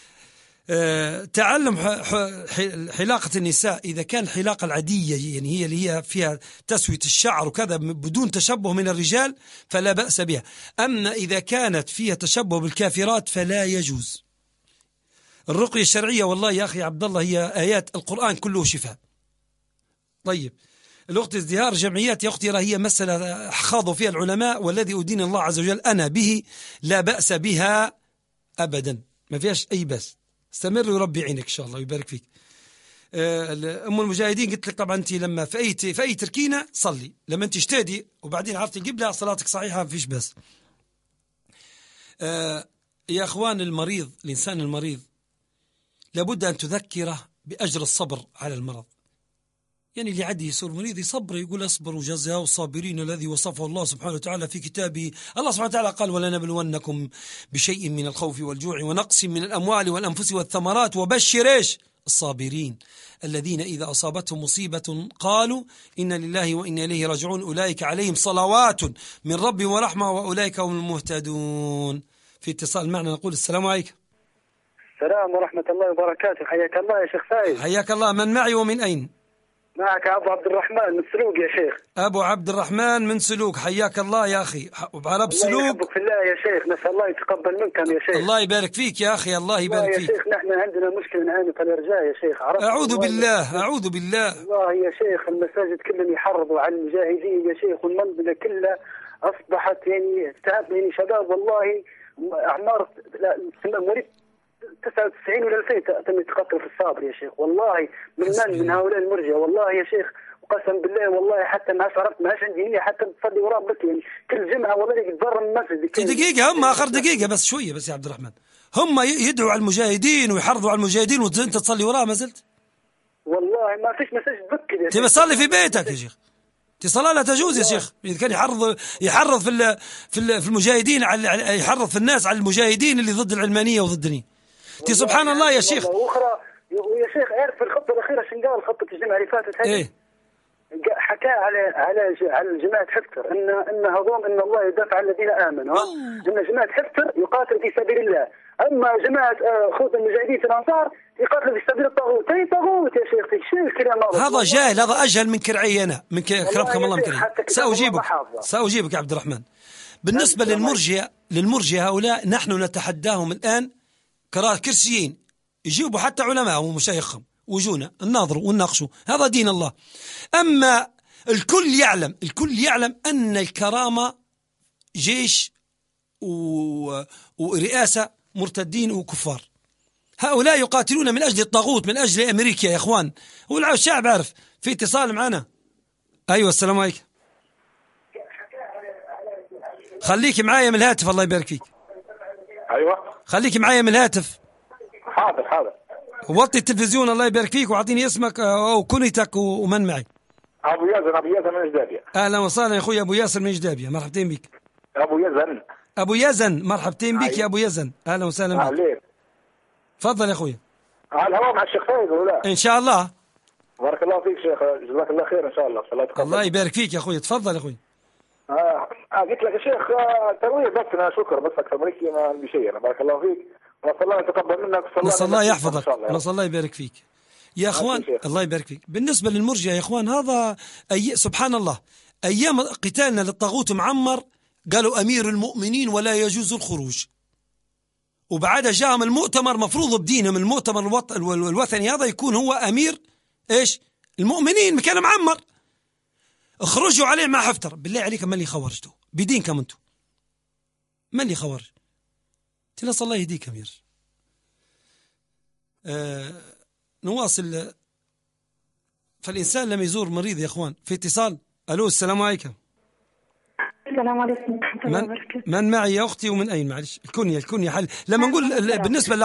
تعلم حلاقة النساء إذا كان الحلاقة العادية، يعني هي اللي هي فيها تسوية الشعر وكذا بدون تشبه من الرجال فلا بأس بها. أما إذا كانت فيها تشبه بالكافرات فلا يجوز. الرقية الشرعية والله يا أخي عبد الله هي آيات القرآن كله شفاء. طيب الأخت ازدهار جمعيات يا أختي هي مسألة خاضوا فيها العلماء، والذي أدين الله عز وجل أنا به لا بأس بها أبدا، ما فيهاش أي بأس. استمر ويربي عينك إن شاء الله ويبارك فيك. أم المجاهدين قلت لك طبعا أنت لما في أي تركينة صلي، لما أنت اجتهدي وبعدين عرفتي القبلة صلاتك صحيحة ما فيش بس. يا أخوان المريض، الإنسان المريض لابد أن تذكره بأجر الصبر على المرض. يعني اللي عادي يصير مريض يصبر، يقول اصبروا جزاء الصابرين الذي وصفه الله سبحانه وتعالى في كتابه. الله سبحانه وتعالى قال ولنبلونكم بشيء من الخوف والجوع ونقص من الأموال والأنفس والثمرات وبشر ايش الصابرين الذين إذا أصابتهم مصيبة قالوا إن لله وإنا إليه راجعون أولئك عليهم صلوات من ربهم ورحمة وأولئك هم المهتدون. في اتصال معنا نقول السلام عليكم. السلام ورحمة الله وبركاته. حياك الله يا شيخ فايز. حياك الله. من معي ومن أين؟ معك أبو عبد الرحمن من سلوك يا شيخ. أبو عبد الرحمن من سلوك، حياك الله يا أخي. وعرب سلوك الله يحبك في الله يا شيخ، نسأل الله يتقبل منكم يا شيخ. الله يبارك فيك يا أخي، الله يبارك فيك يا شيخ. نحن عندنا مشكلة نعاني في الإرجاء يا شيخ. أعوذ بالله أعوذ بالله. والله يا شيخ المساجد كلهم يحرضوا على المجاهدين يا شيخ، والمنطقة كلها أصبحت يعني تعب يعني شباب والله أعمار مواليد 99 ولا 2000 تم يتقتلوا في الصابر يا شيخ. والله من هؤلاء المرجئة والله يا شيخ، قسم بالله والله حتى ما عرفت ما عندي نية حتى تصلي وراه بك يعني كل جمعة والله يتبرى من المسجد. دقيقة هم آخر دقيقة بس شوية بس يا عبد الرحمن، هم يدعوا على المجاهدين ويحرضوا على المجاهدين وأنت تصلي وراه ما زلت؟ والله ما فيش مساجد بك يا شيخ. تبي تصلي في بيتك يا شيخ، صلاة لا تجوز يا شيخ. إذا كان يحرض في المجاهدين يحرض في الناس على المجاهدين اللي ضد العلمانية وضد الدين. سبحان الله يا شيخ. وأخرى يا شيخ عارف في الخطة الأخيرة شن قال خطة الجمعة اللي فاتت هذه؟ إيه؟ حكى على جماعة حفتر إن هذوم إن الله يدافع عن الذين آمنوا، إن جماعة حفتر يقاتل في سبيل الله، أما جماعة خوذ المجاهدين في الأنصار يقاتلوا في سبيل الطاغوت. أي طاغوت يا شيخ؟ شو الكلام هذا جاهل، هذا أجهل من كرعي أنا من كرمكم الله من كرعي. سأجيبك يا عبد الرحمن. بالنسبة للمرجئة هؤلاء نحن نتحداهم الآن كرسيين يجيبوا حتى علماء ومشايخهم وجونا نناظروا ونناقشوا، هذا دين الله. أما الكل يعلم أن الكرامة جيش ورئاسة مرتدين وكفار. هؤلاء يقاتلون من أجل الطاغوت، من أجل أمريكا يا إخوان. والشعب عارف. في اتصال معنا. أيوة السلام عليكم. خليك معايا من الهاتف الله يبارك فيك. أيوة خليك معايا من الهاتف. حاضر. وطي التلفزيون الله يبارك فيك وعطيني اسمك أو كنيتك ومن معي. أبو يزن من جدابية. أهلا وسهلا يا أخوي أبو ياسر من جدابية، مرحبتين بك. أبو يزن مرحبتين بك يا أبو يزن، أهلا وسهلا بك. أهلين. تفضل يا أخوي. على الهواء مع الشيخ فايز ولا؟ إن شاء الله. بارك الله فيك شيخ، جزاك الله خير إن شاء الله. الله يبارك فيك يا أخوي، تفضل يا أخوي. قلت لك يا شيخ ترويح بس، أنا شكر بس أكثر من هيك ما بشيء. أنا بارك الله فيك، نسأل الله يتقبل منك، نسأل الله يحفظك، نسأل الله يبارك فيك يا أخوان. الله يبارك فيك. بالنسبة للمرجئة يا أخوان هذا سبحان الله، أيام قتالنا للطاغوت معمر قالوا أمير المؤمنين ولا يجوز الخروج، وبعدها جاءهم المؤتمر مفروض بدينهم المؤتمر الوثني هذا يكون هو أمير إيش المؤمنين مكان معمر. اخرجوا عليه مع حفتر. بالله عليكم من اللي خورجته بدينكم انتم؟ من اللي خورج؟ تنسى الله يهديك أمير. نواصل. فالإنسان لم يزور مريض يا أخوان. في اتصال. ألو السلام عليكم. السلام عليكم ورحمة الله وبركاته. من معي يا أختي ومن أين؟ معلش الكنية حل. لما نقول بالنسبة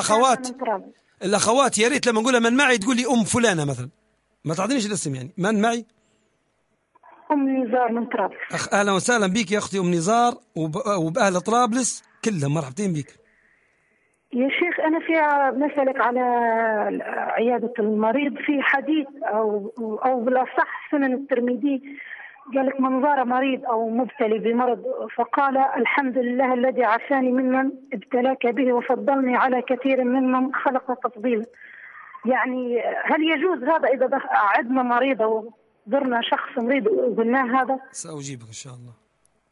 للأخوات يا ريت لما نقولها من معي تقول لي فلانة مثلا، ما تعطينيش الاسم يعني. من معي؟ نزار من طرابلس. أهلا وسهلا بك يا أختي نزار وبأهل طرابلس كلهم مرحبتين بك. يا شيخ أنا في نسألك على عيادة المريض. في حديث أو بالأصح سنن الترمذي قال لك من زار مريض أو مبتلي بمرض فقال الحمد لله الذي عافاني ممن ابتلاك به وفضلني على كثير ممن خلق تفضيلا. يعني هل يجوز هذا إذا عدنا مريض أو زرنا شخص مريض وقلناه هذا؟ سأجيبك إن شاء الله.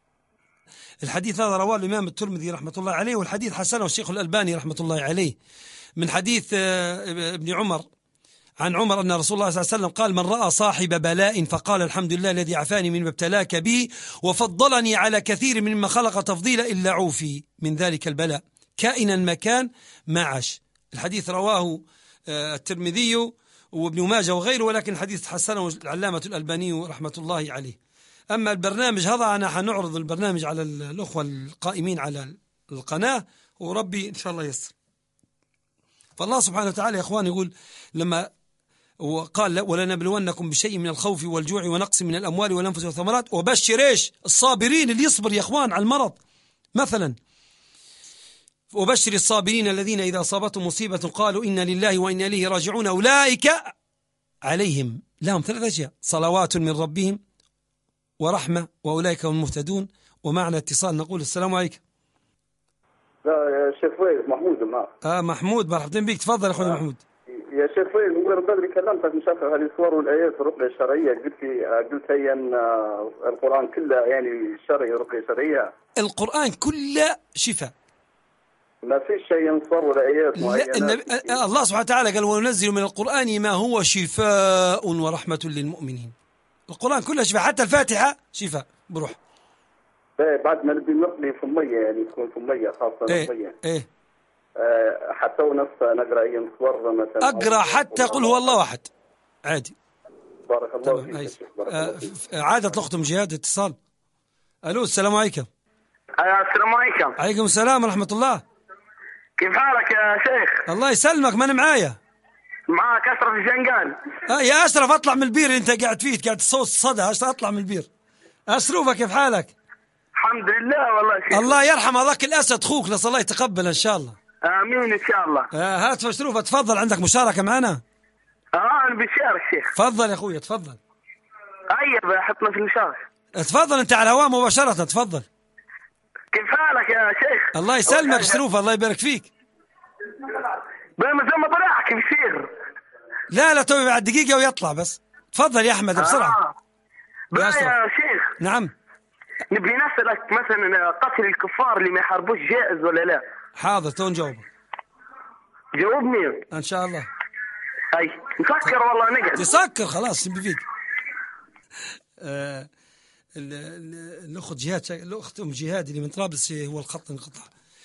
الحديث هذا رواه الإمام الترمذي رحمة الله عليه، والحديث حسنه الشيخ الألباني رحمة الله عليه، من حديث ابن عمر عن عمر أن رسول الله صلى الله عليه وسلم قال من رأى صاحب بلاء فقال الحمد لله الذي عافاني مما ابتلاك به وفضلني على كثير مما خلق تفضيلا إلا عوفي من ذلك البلاء كائنا ما كان ما عاش. الحديث رواه الترمذي وابن ماجه وغيره، ولكن الحديث حسنه العلامة الألباني رحمة الله عليه. أما البرنامج هذا أنا حنعرض البرنامج على الأخوة القائمين على القناة وربي إن شاء الله يسر. فالله سبحانه وتعالى يا إخوان يقول لما وقال ولنبلونكم بشيء من الخوف والجوع ونقص من الأموال والأنفس والثمرات وبشر إيش الصابرين اللي يصبر يا إخوان على المرض مثلا. وبشر الصابرين الذين إذا أصابتهم مصيبة قالوا إنا لله وإنا إليه راجعون أولئك عليهم لهم 3 أشياء صلوات من ربهم ورحمة وأولئك هم المهتدون. ومعنا اتصال نقول السلام عليكم. لا يا شيخ فايز محمود معك. محمود مرحبتين بك، تفضل أخوي محمود. يا شيخ فايز، نقول بدري كلمتك مش عارف هذه الصور والآيات الرقية الشرعية، قلت هي أن القرآن كله يعني شرعي، رقية شرعية. القرآن كله شفاء، ما فيش شيء ينصر ولا آيات معينة. الله سبحانه وتعالى قال وننزل من القرآن ما هو شفاء ورحمة للمؤمنين. القرآن كله شفاء، حتى الفاتحة شفاء بروح. بعد ما نبي نقضي في المية، يعني تكون في المية خاصة المية. حتى نقرأ أي صور مثلا، أقرأ حتى قل هو الله واحد عادي. بارك الله فيك. عادة الأخت من جهاد اتصال. ألو، السلام عليكم. السلام عليكم. عليكم السلام ورحمة الله. كيف حالك يا شيخ؟ الله يسلمك، من معايا؟ معاك أشرف الجنقان. يا أشرف اطلع من البير اللي أنت قاعد فيه، قاعد تصوت الصدى. اطلع من البير. أشرف كيف حالك؟ الحمد لله والله شيخ. الله يرحم هذاك الأسد خوك، نسأل الله يتقبل إن شاء الله. آمين إن شاء الله. هات أشرف، تفضل، عندك مشاركة معنا؟ أنا بشارك شيخ. تفضل يا أخوي تفضل. حطنا في المشاركة. تفضل أنت على الهواء مباشرة، تفضل. كيف حالك يا شيخ؟ الله يسلمك أشرف، الله يبارك فيك. زي ما طلعك بيصير. لا توي بعد دقيقة ويطلع بس. تفضل يا أحمد بسرعة. يا شيخ نعم، نبي نسألك مثلا قتل الكفار اللي ما يحاربوش جائز ولا لا؟ حاضر، تو نجاوب. جاوبني إن شاء الله. أي نسكر والله نقعد. تسكر خلاص نبي فيك. الأخت جهاد، الأخت أم جهاد اللي من طرابلس هو الخط انقطع.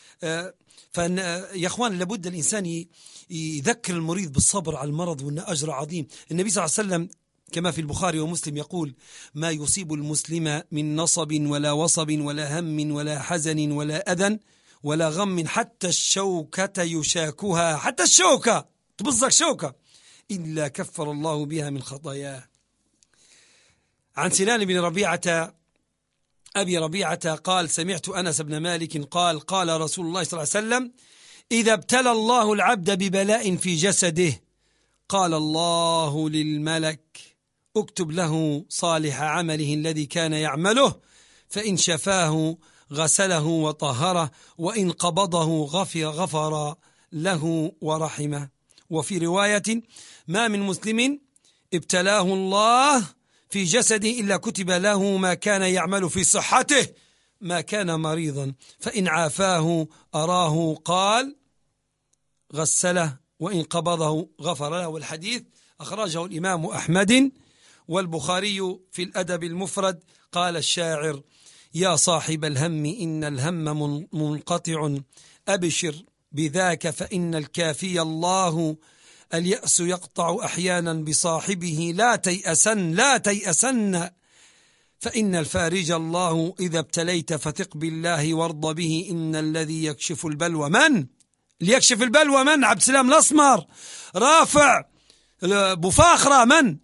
فإن يا أخوان لابد الإنسان يذكر المريض بالصبر على المرض وأن أجر عظيم. النبي صلى الله عليه وسلم كما في البخاري ومسلم يقول: ما يصيب المسلم من نصب ولا وصب ولا هم ولا حزن ولا أذى ولا غم حتى الشوكة يشاكها، حتى الشوكة تبزك شوكة، إلا كفر الله بها من خطاياه. عن سنان بن ربيعة أبي ربيعة قال: سمعت أنس بن مالك قال: قال رسول الله صلى الله عليه وسلم: إذا ابتلى الله العبد ببلاء في جسده قال الله للملك: اكتب له صالح عمله الذي كان يعمله، فإن شفاه غسله وطهره، وإن قبضه غفر له ورحمه. وفي رواية: ما من مسلم ابتلاه الله في جسده إلا كتب له ما كان يعمل في صحته ما كان مريضا، فإن عافاه أراه قال غسله، وإن قبضه غفر له. والحديث أخرجه الإمام أحمد والبخاري في الأدب المفرد. قال الشاعر: يا صاحب الهم إن الهم منقطع، أبشر بذاك فإن الكافي الله، اليأس يقطع أحيانا بصاحبه، لا تيأسن فإن الفارج الله، إذا ابتليت فثق بالله وارض به، إن الذي يكشف البلوى من؟ ليكشف البلوى من؟ عبد السلام الأسمر، رافع بفاخرة من؟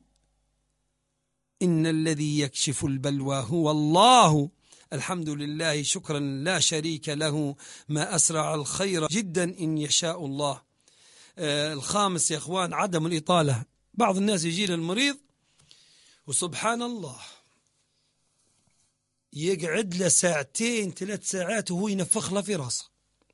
إن الذي يكشف البلوى هو الله. الحمد لله شكرا لا شريك له، ما أسرع الخير جدا إن يشاء الله. الخامس يا أخوان عدم الإطالة. بعض الناس يجي للمريض وسبحان الله يقعد له 2 3 ساعات وهو ينفخ له في راسه.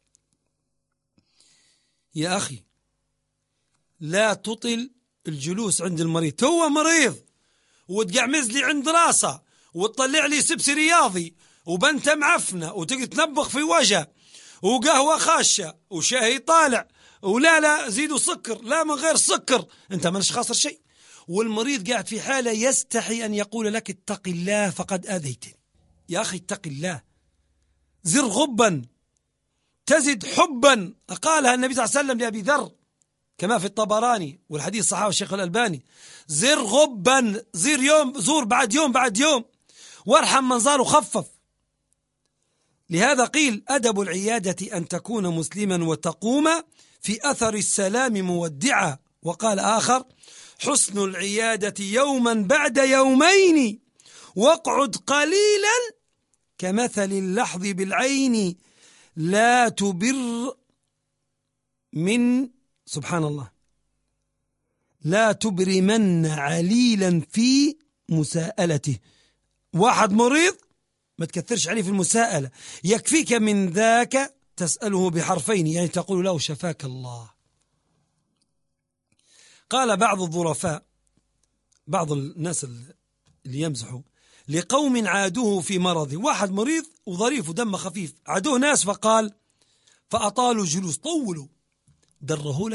يا أخي لا تطل الجلوس عند المريض، هو مريض وتقعمز لي عند راسه وتطلع لي سبسي رياضي وبنته معفنة وتقعد تنبخ في وجهه وقهوة خاشة وشاهي طالع ولا زيدوا سكر، لا من غير سكر، انت مانش خاسر شيء. والمريض قاعد في حالة يستحي أن يقول لك اتق الله فقد أذيتني. يا أخي اتق الله، زر غبا تزد حبا، قالها النبي صلى الله عليه وسلم لأبي ذر كما في الطبراني والحديث صححه الشيخ الألباني: زر غبا، زر يوم، زور بعد يوم بعد يوم، وارحم من زار وخفف. لهذا قيل: أدب العيادة أن تكون مسلما وتقوم في أثر السلام مودعا. وقال آخر: حسن العيادة يوما بعد يومين، واقعد قليلا كمثل اللحظ بالعين، لا تبر من سبحان الله لا تبرمن عليلا في مساءلته. واحد مريض ما تكثرش عليه في المساءلة، يكفيك من ذاك تسأله بحرفين، يعني تقول له شفاك الله. قال بعض الظرفاء، بعض الناس اللي يمزحوا، لقوم عادوه في مرضه، واحد مريض وظريف ودمه خفيف، عادوه ناس فقال فأطالوا جلوس، طولوا، دره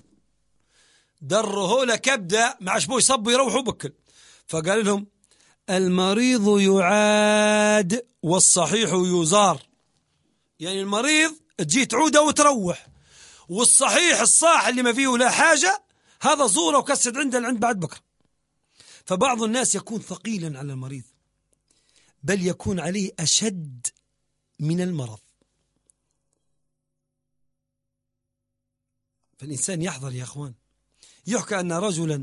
لك كبدة ما عشبوه يصبوا يروحوا بكل. فقال لهم المريض يعاد والصحيح يزار، يعني المريض تجي تعوده وتروح، والصحيح الصاح اللي ما فيه لا حاجة هذا زوره وكسد عند بعد بكرة. فبعض الناس يكون ثقيلا على المريض، بل يكون عليه أشد من المرض. فالإنسان يحذر يا أخوان. يحكى أن رجلا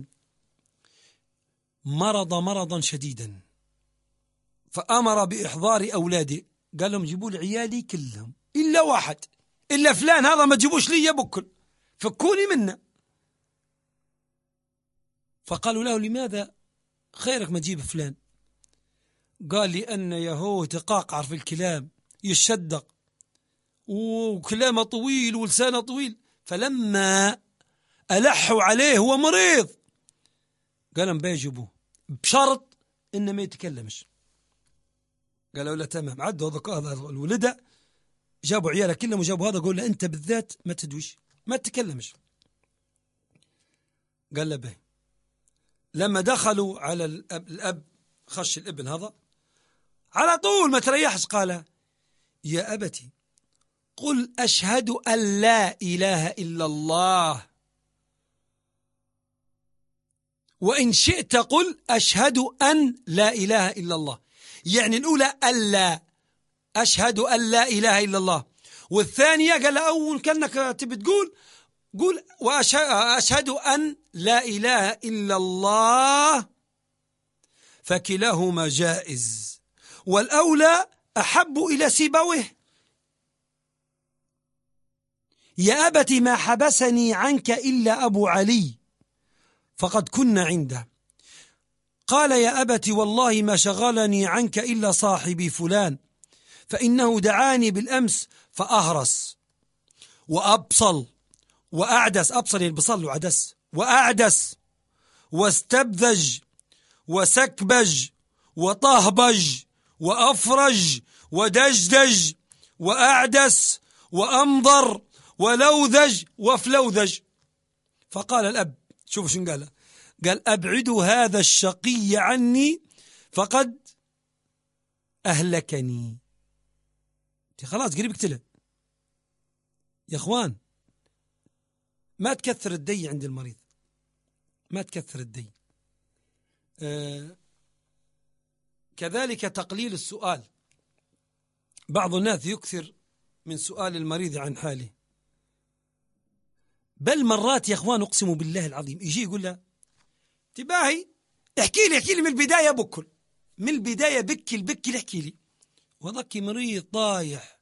مرض مرضا شديدا فأمر بإحضار أولاده، قال لهم جيبوا لي عيالي كلهم إلا واحد، إلا فلان هذا ما تجيبوش لي بكل، فكوني منا. فقالوا له لماذا خيرك ما تجيب فلان؟ قال لأن يهو تقاقع في الكلام، يشدق وكلامه طويل ولسانه طويل. فلما ألحوا عليه هو مريض قال لهم بيجيبوه بشرط إنه ما يتكلمش. قالوا له تمام. عدوا هذا الولدة، جابوا عياله كلهم وجابوا هذا، قول له أنت بالذات ما تدويش ما تتكلمش. قال له به. لما دخلوا على الأب خش الابن هذا على طول ما تريحش، قال يا أبتي قل أشهد أن لا إله إلا الله، وإن شئت قل أشهد أن لا إله إلا الله. يعني الأولى ألا أشهد أن لا إله إلا الله، والثانية قال أول كأنك تبي تقول قول وأشهد أن لا إله إلا الله، فكلاهما جائز، والأولى أحب إلى سيبويه. يا أبت ما حبسني عنك إلا أبو علي فقد كنا عنده. قال يا أبت والله ما شغلني عنك إلا صاحبي فلان، فإنه دعاني بالأمس فأهرس وأبصل وأعدس، أبصل يعني بصل وعدس، وأعدس واستبذج وسكبج وطهبج وأفرج ودجدج وأعدس وأمضر ولوذج وفلوذج. فقال الأب، شوفوا شنو قال أبعدوا هذا الشقي عني فقد أهلكني. خلاص قريب اقتله. يا أخوان ما تكثر الدي عند المريض، ما تكثر الدي. كذلك تقليل السؤال. بعض الناس يكثر من سؤال المريض عن حاله، بل مرات يا أخوان أقسم بالله العظيم يجي يقول له تباهي احكي لي من البداية بكل، من البداية بكل احكي لي. وذكي مريض طايح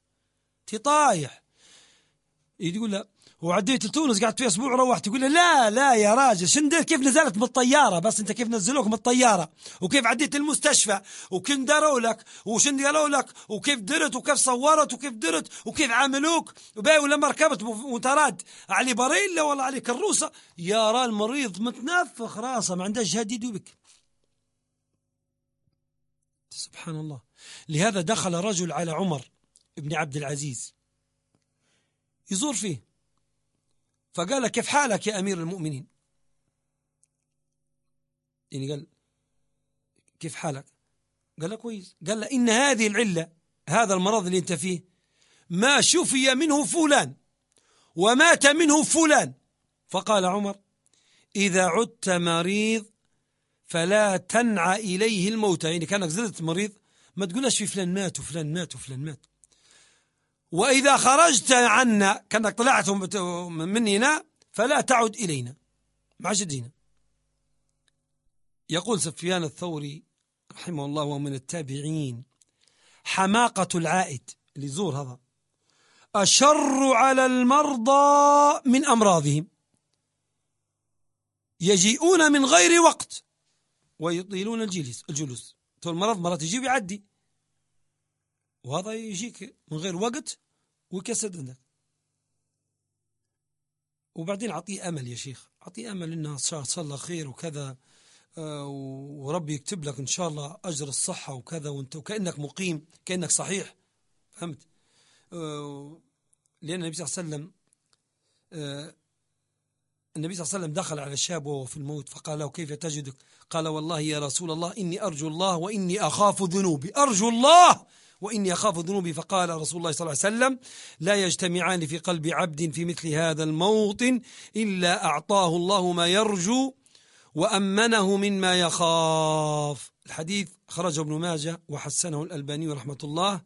يقول له وعديت لتونس قعدت فيها أسبوع روحت، يقول له لا يا راجل شندير كيف نزلت من الطيارة، بس أنت كيف نزلوك من الطيارة وكيف عديت المستشفى وكيف داروا لك وشن قالوا لك وكيف درت وكيف صورت وكيف درت وكيف عاملوك وباي ولما ركبت وتراد علي بريلا ولا علي كروسة. يا را المريض متنفخ راسه ما عنده جهد بك. سبحان الله. لهذا دخل رجل على عمر ابن عبد العزيز يزور فيه، فقال كيف حالك يا أمير المؤمنين؟ يعني قال كيف حالك؟ قال له كويس. قال له إن هذه العلة، هذا المرض اللي انت فيه ما شفي منه فلان ومات منه فلان. فقال عمر إذا عدت مريض فلا تنع إليه الموت، يعني كانك زلت مريض ما تقولش في فلان مات وفلان مات وفلان مات. وإذا خرجت عنا كأنك طلعت مننا فلا تعد إلينا مع جدينا. يقول سفيان الثوري رحمه الله ومن التابعين حماقة العائد اللي يزور هذا أشر على المرضى من أمراضهم، يجيئون من غير وقت ويطيلون الجلوس. تو المرض مرات يجي ويعدي، وهذا يجيك من غير وقت ويكسد عندك. وبعدين أعطيه أمل يا شيخ، أعطيه أمل إنه صلى خير وكذا، وربي يكتب لك إن شاء الله أجر الصحة وكذا، وأنت وكأنك مقيم كأنك صحيح، فهمت؟ لأن النبي صلى الله عليه وسلم النبي صلى الله عليه وسلم دخل على شاب وهو في الموت فقال له كيف تجدك؟ قال والله يا رسول الله إني أرجو الله وإني أخاف ذنوبي، أرجو الله وإني أخاف ذنوبي. فقال رسول الله صلى الله عليه وسلم لا يجتمعان في قلب عبد في مثل هذا الموطن إلا أعطاه الله ما يرجو وأمنه مما يخاف. الحديث خرج ابن ماجه وحسنه الألباني رحمة الله.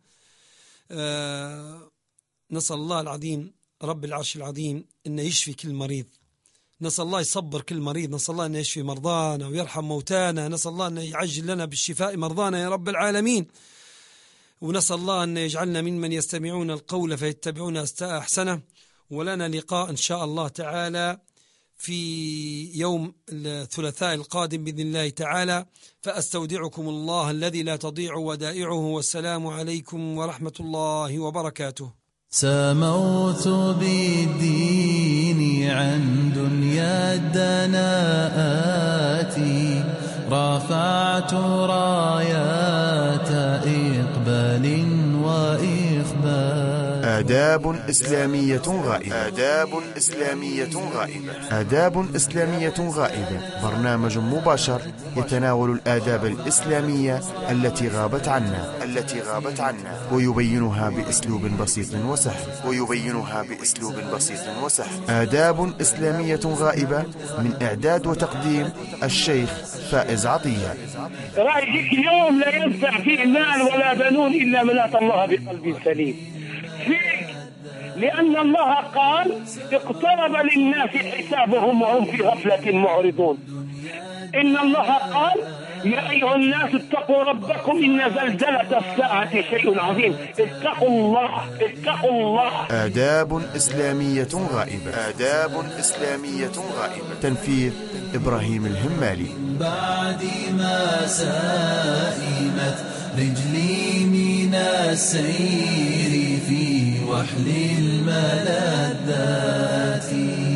نسأل الله العظيم رب العرش العظيم أن يشفي كل مريض، نسأل الله يصبر كل مريض، نسأل الله أن يشفي مرضانا ويرحم موتانا، نسأل الله أن يعجل لنا بالشفاء مرضانا يا رب العالمين، ونسأل الله أن يجعلنا ممن يستمعون القول فيتبعون أحسنه. ولنا لقاء إن شاء الله تعالى في يوم الثلاثاء القادم بإذن الله تعالى، فأستودعكم الله الذي لا تضيع ودائعه، والسلام عليكم ورحمة الله وبركاته. سموت بالدين عن دنيا الدناءات، رفعت رايات إقبال وإخبار. آداب إسلامية غائبة. آداب إسلامية غائبة. آداب إسلامية غائبة برنامج مباشر يتناول الآداب الإسلامية التي غابت عنا ويبينها بأسلوب بسيط وسهل. آداب إسلامية غائبة من إعداد وتقديم الشيخ فائز عطية. رأيك اليوم لا ينفع فيه مال ولا بنون إلا من أتى الله بقلب سليم. فيك لأن الله قال اقترب للناس حسابهم وهم في غفلة معرضون. إن الله قال يا أيها الناس اتقوا ربكم إن زلزلة الساعة شيء عظيم. اتقوا الله. آداب إسلامية غائبة. تنفيذ إبراهيم الهمالي. بعد ما سائمت رجلي من السير في وحل الملذات.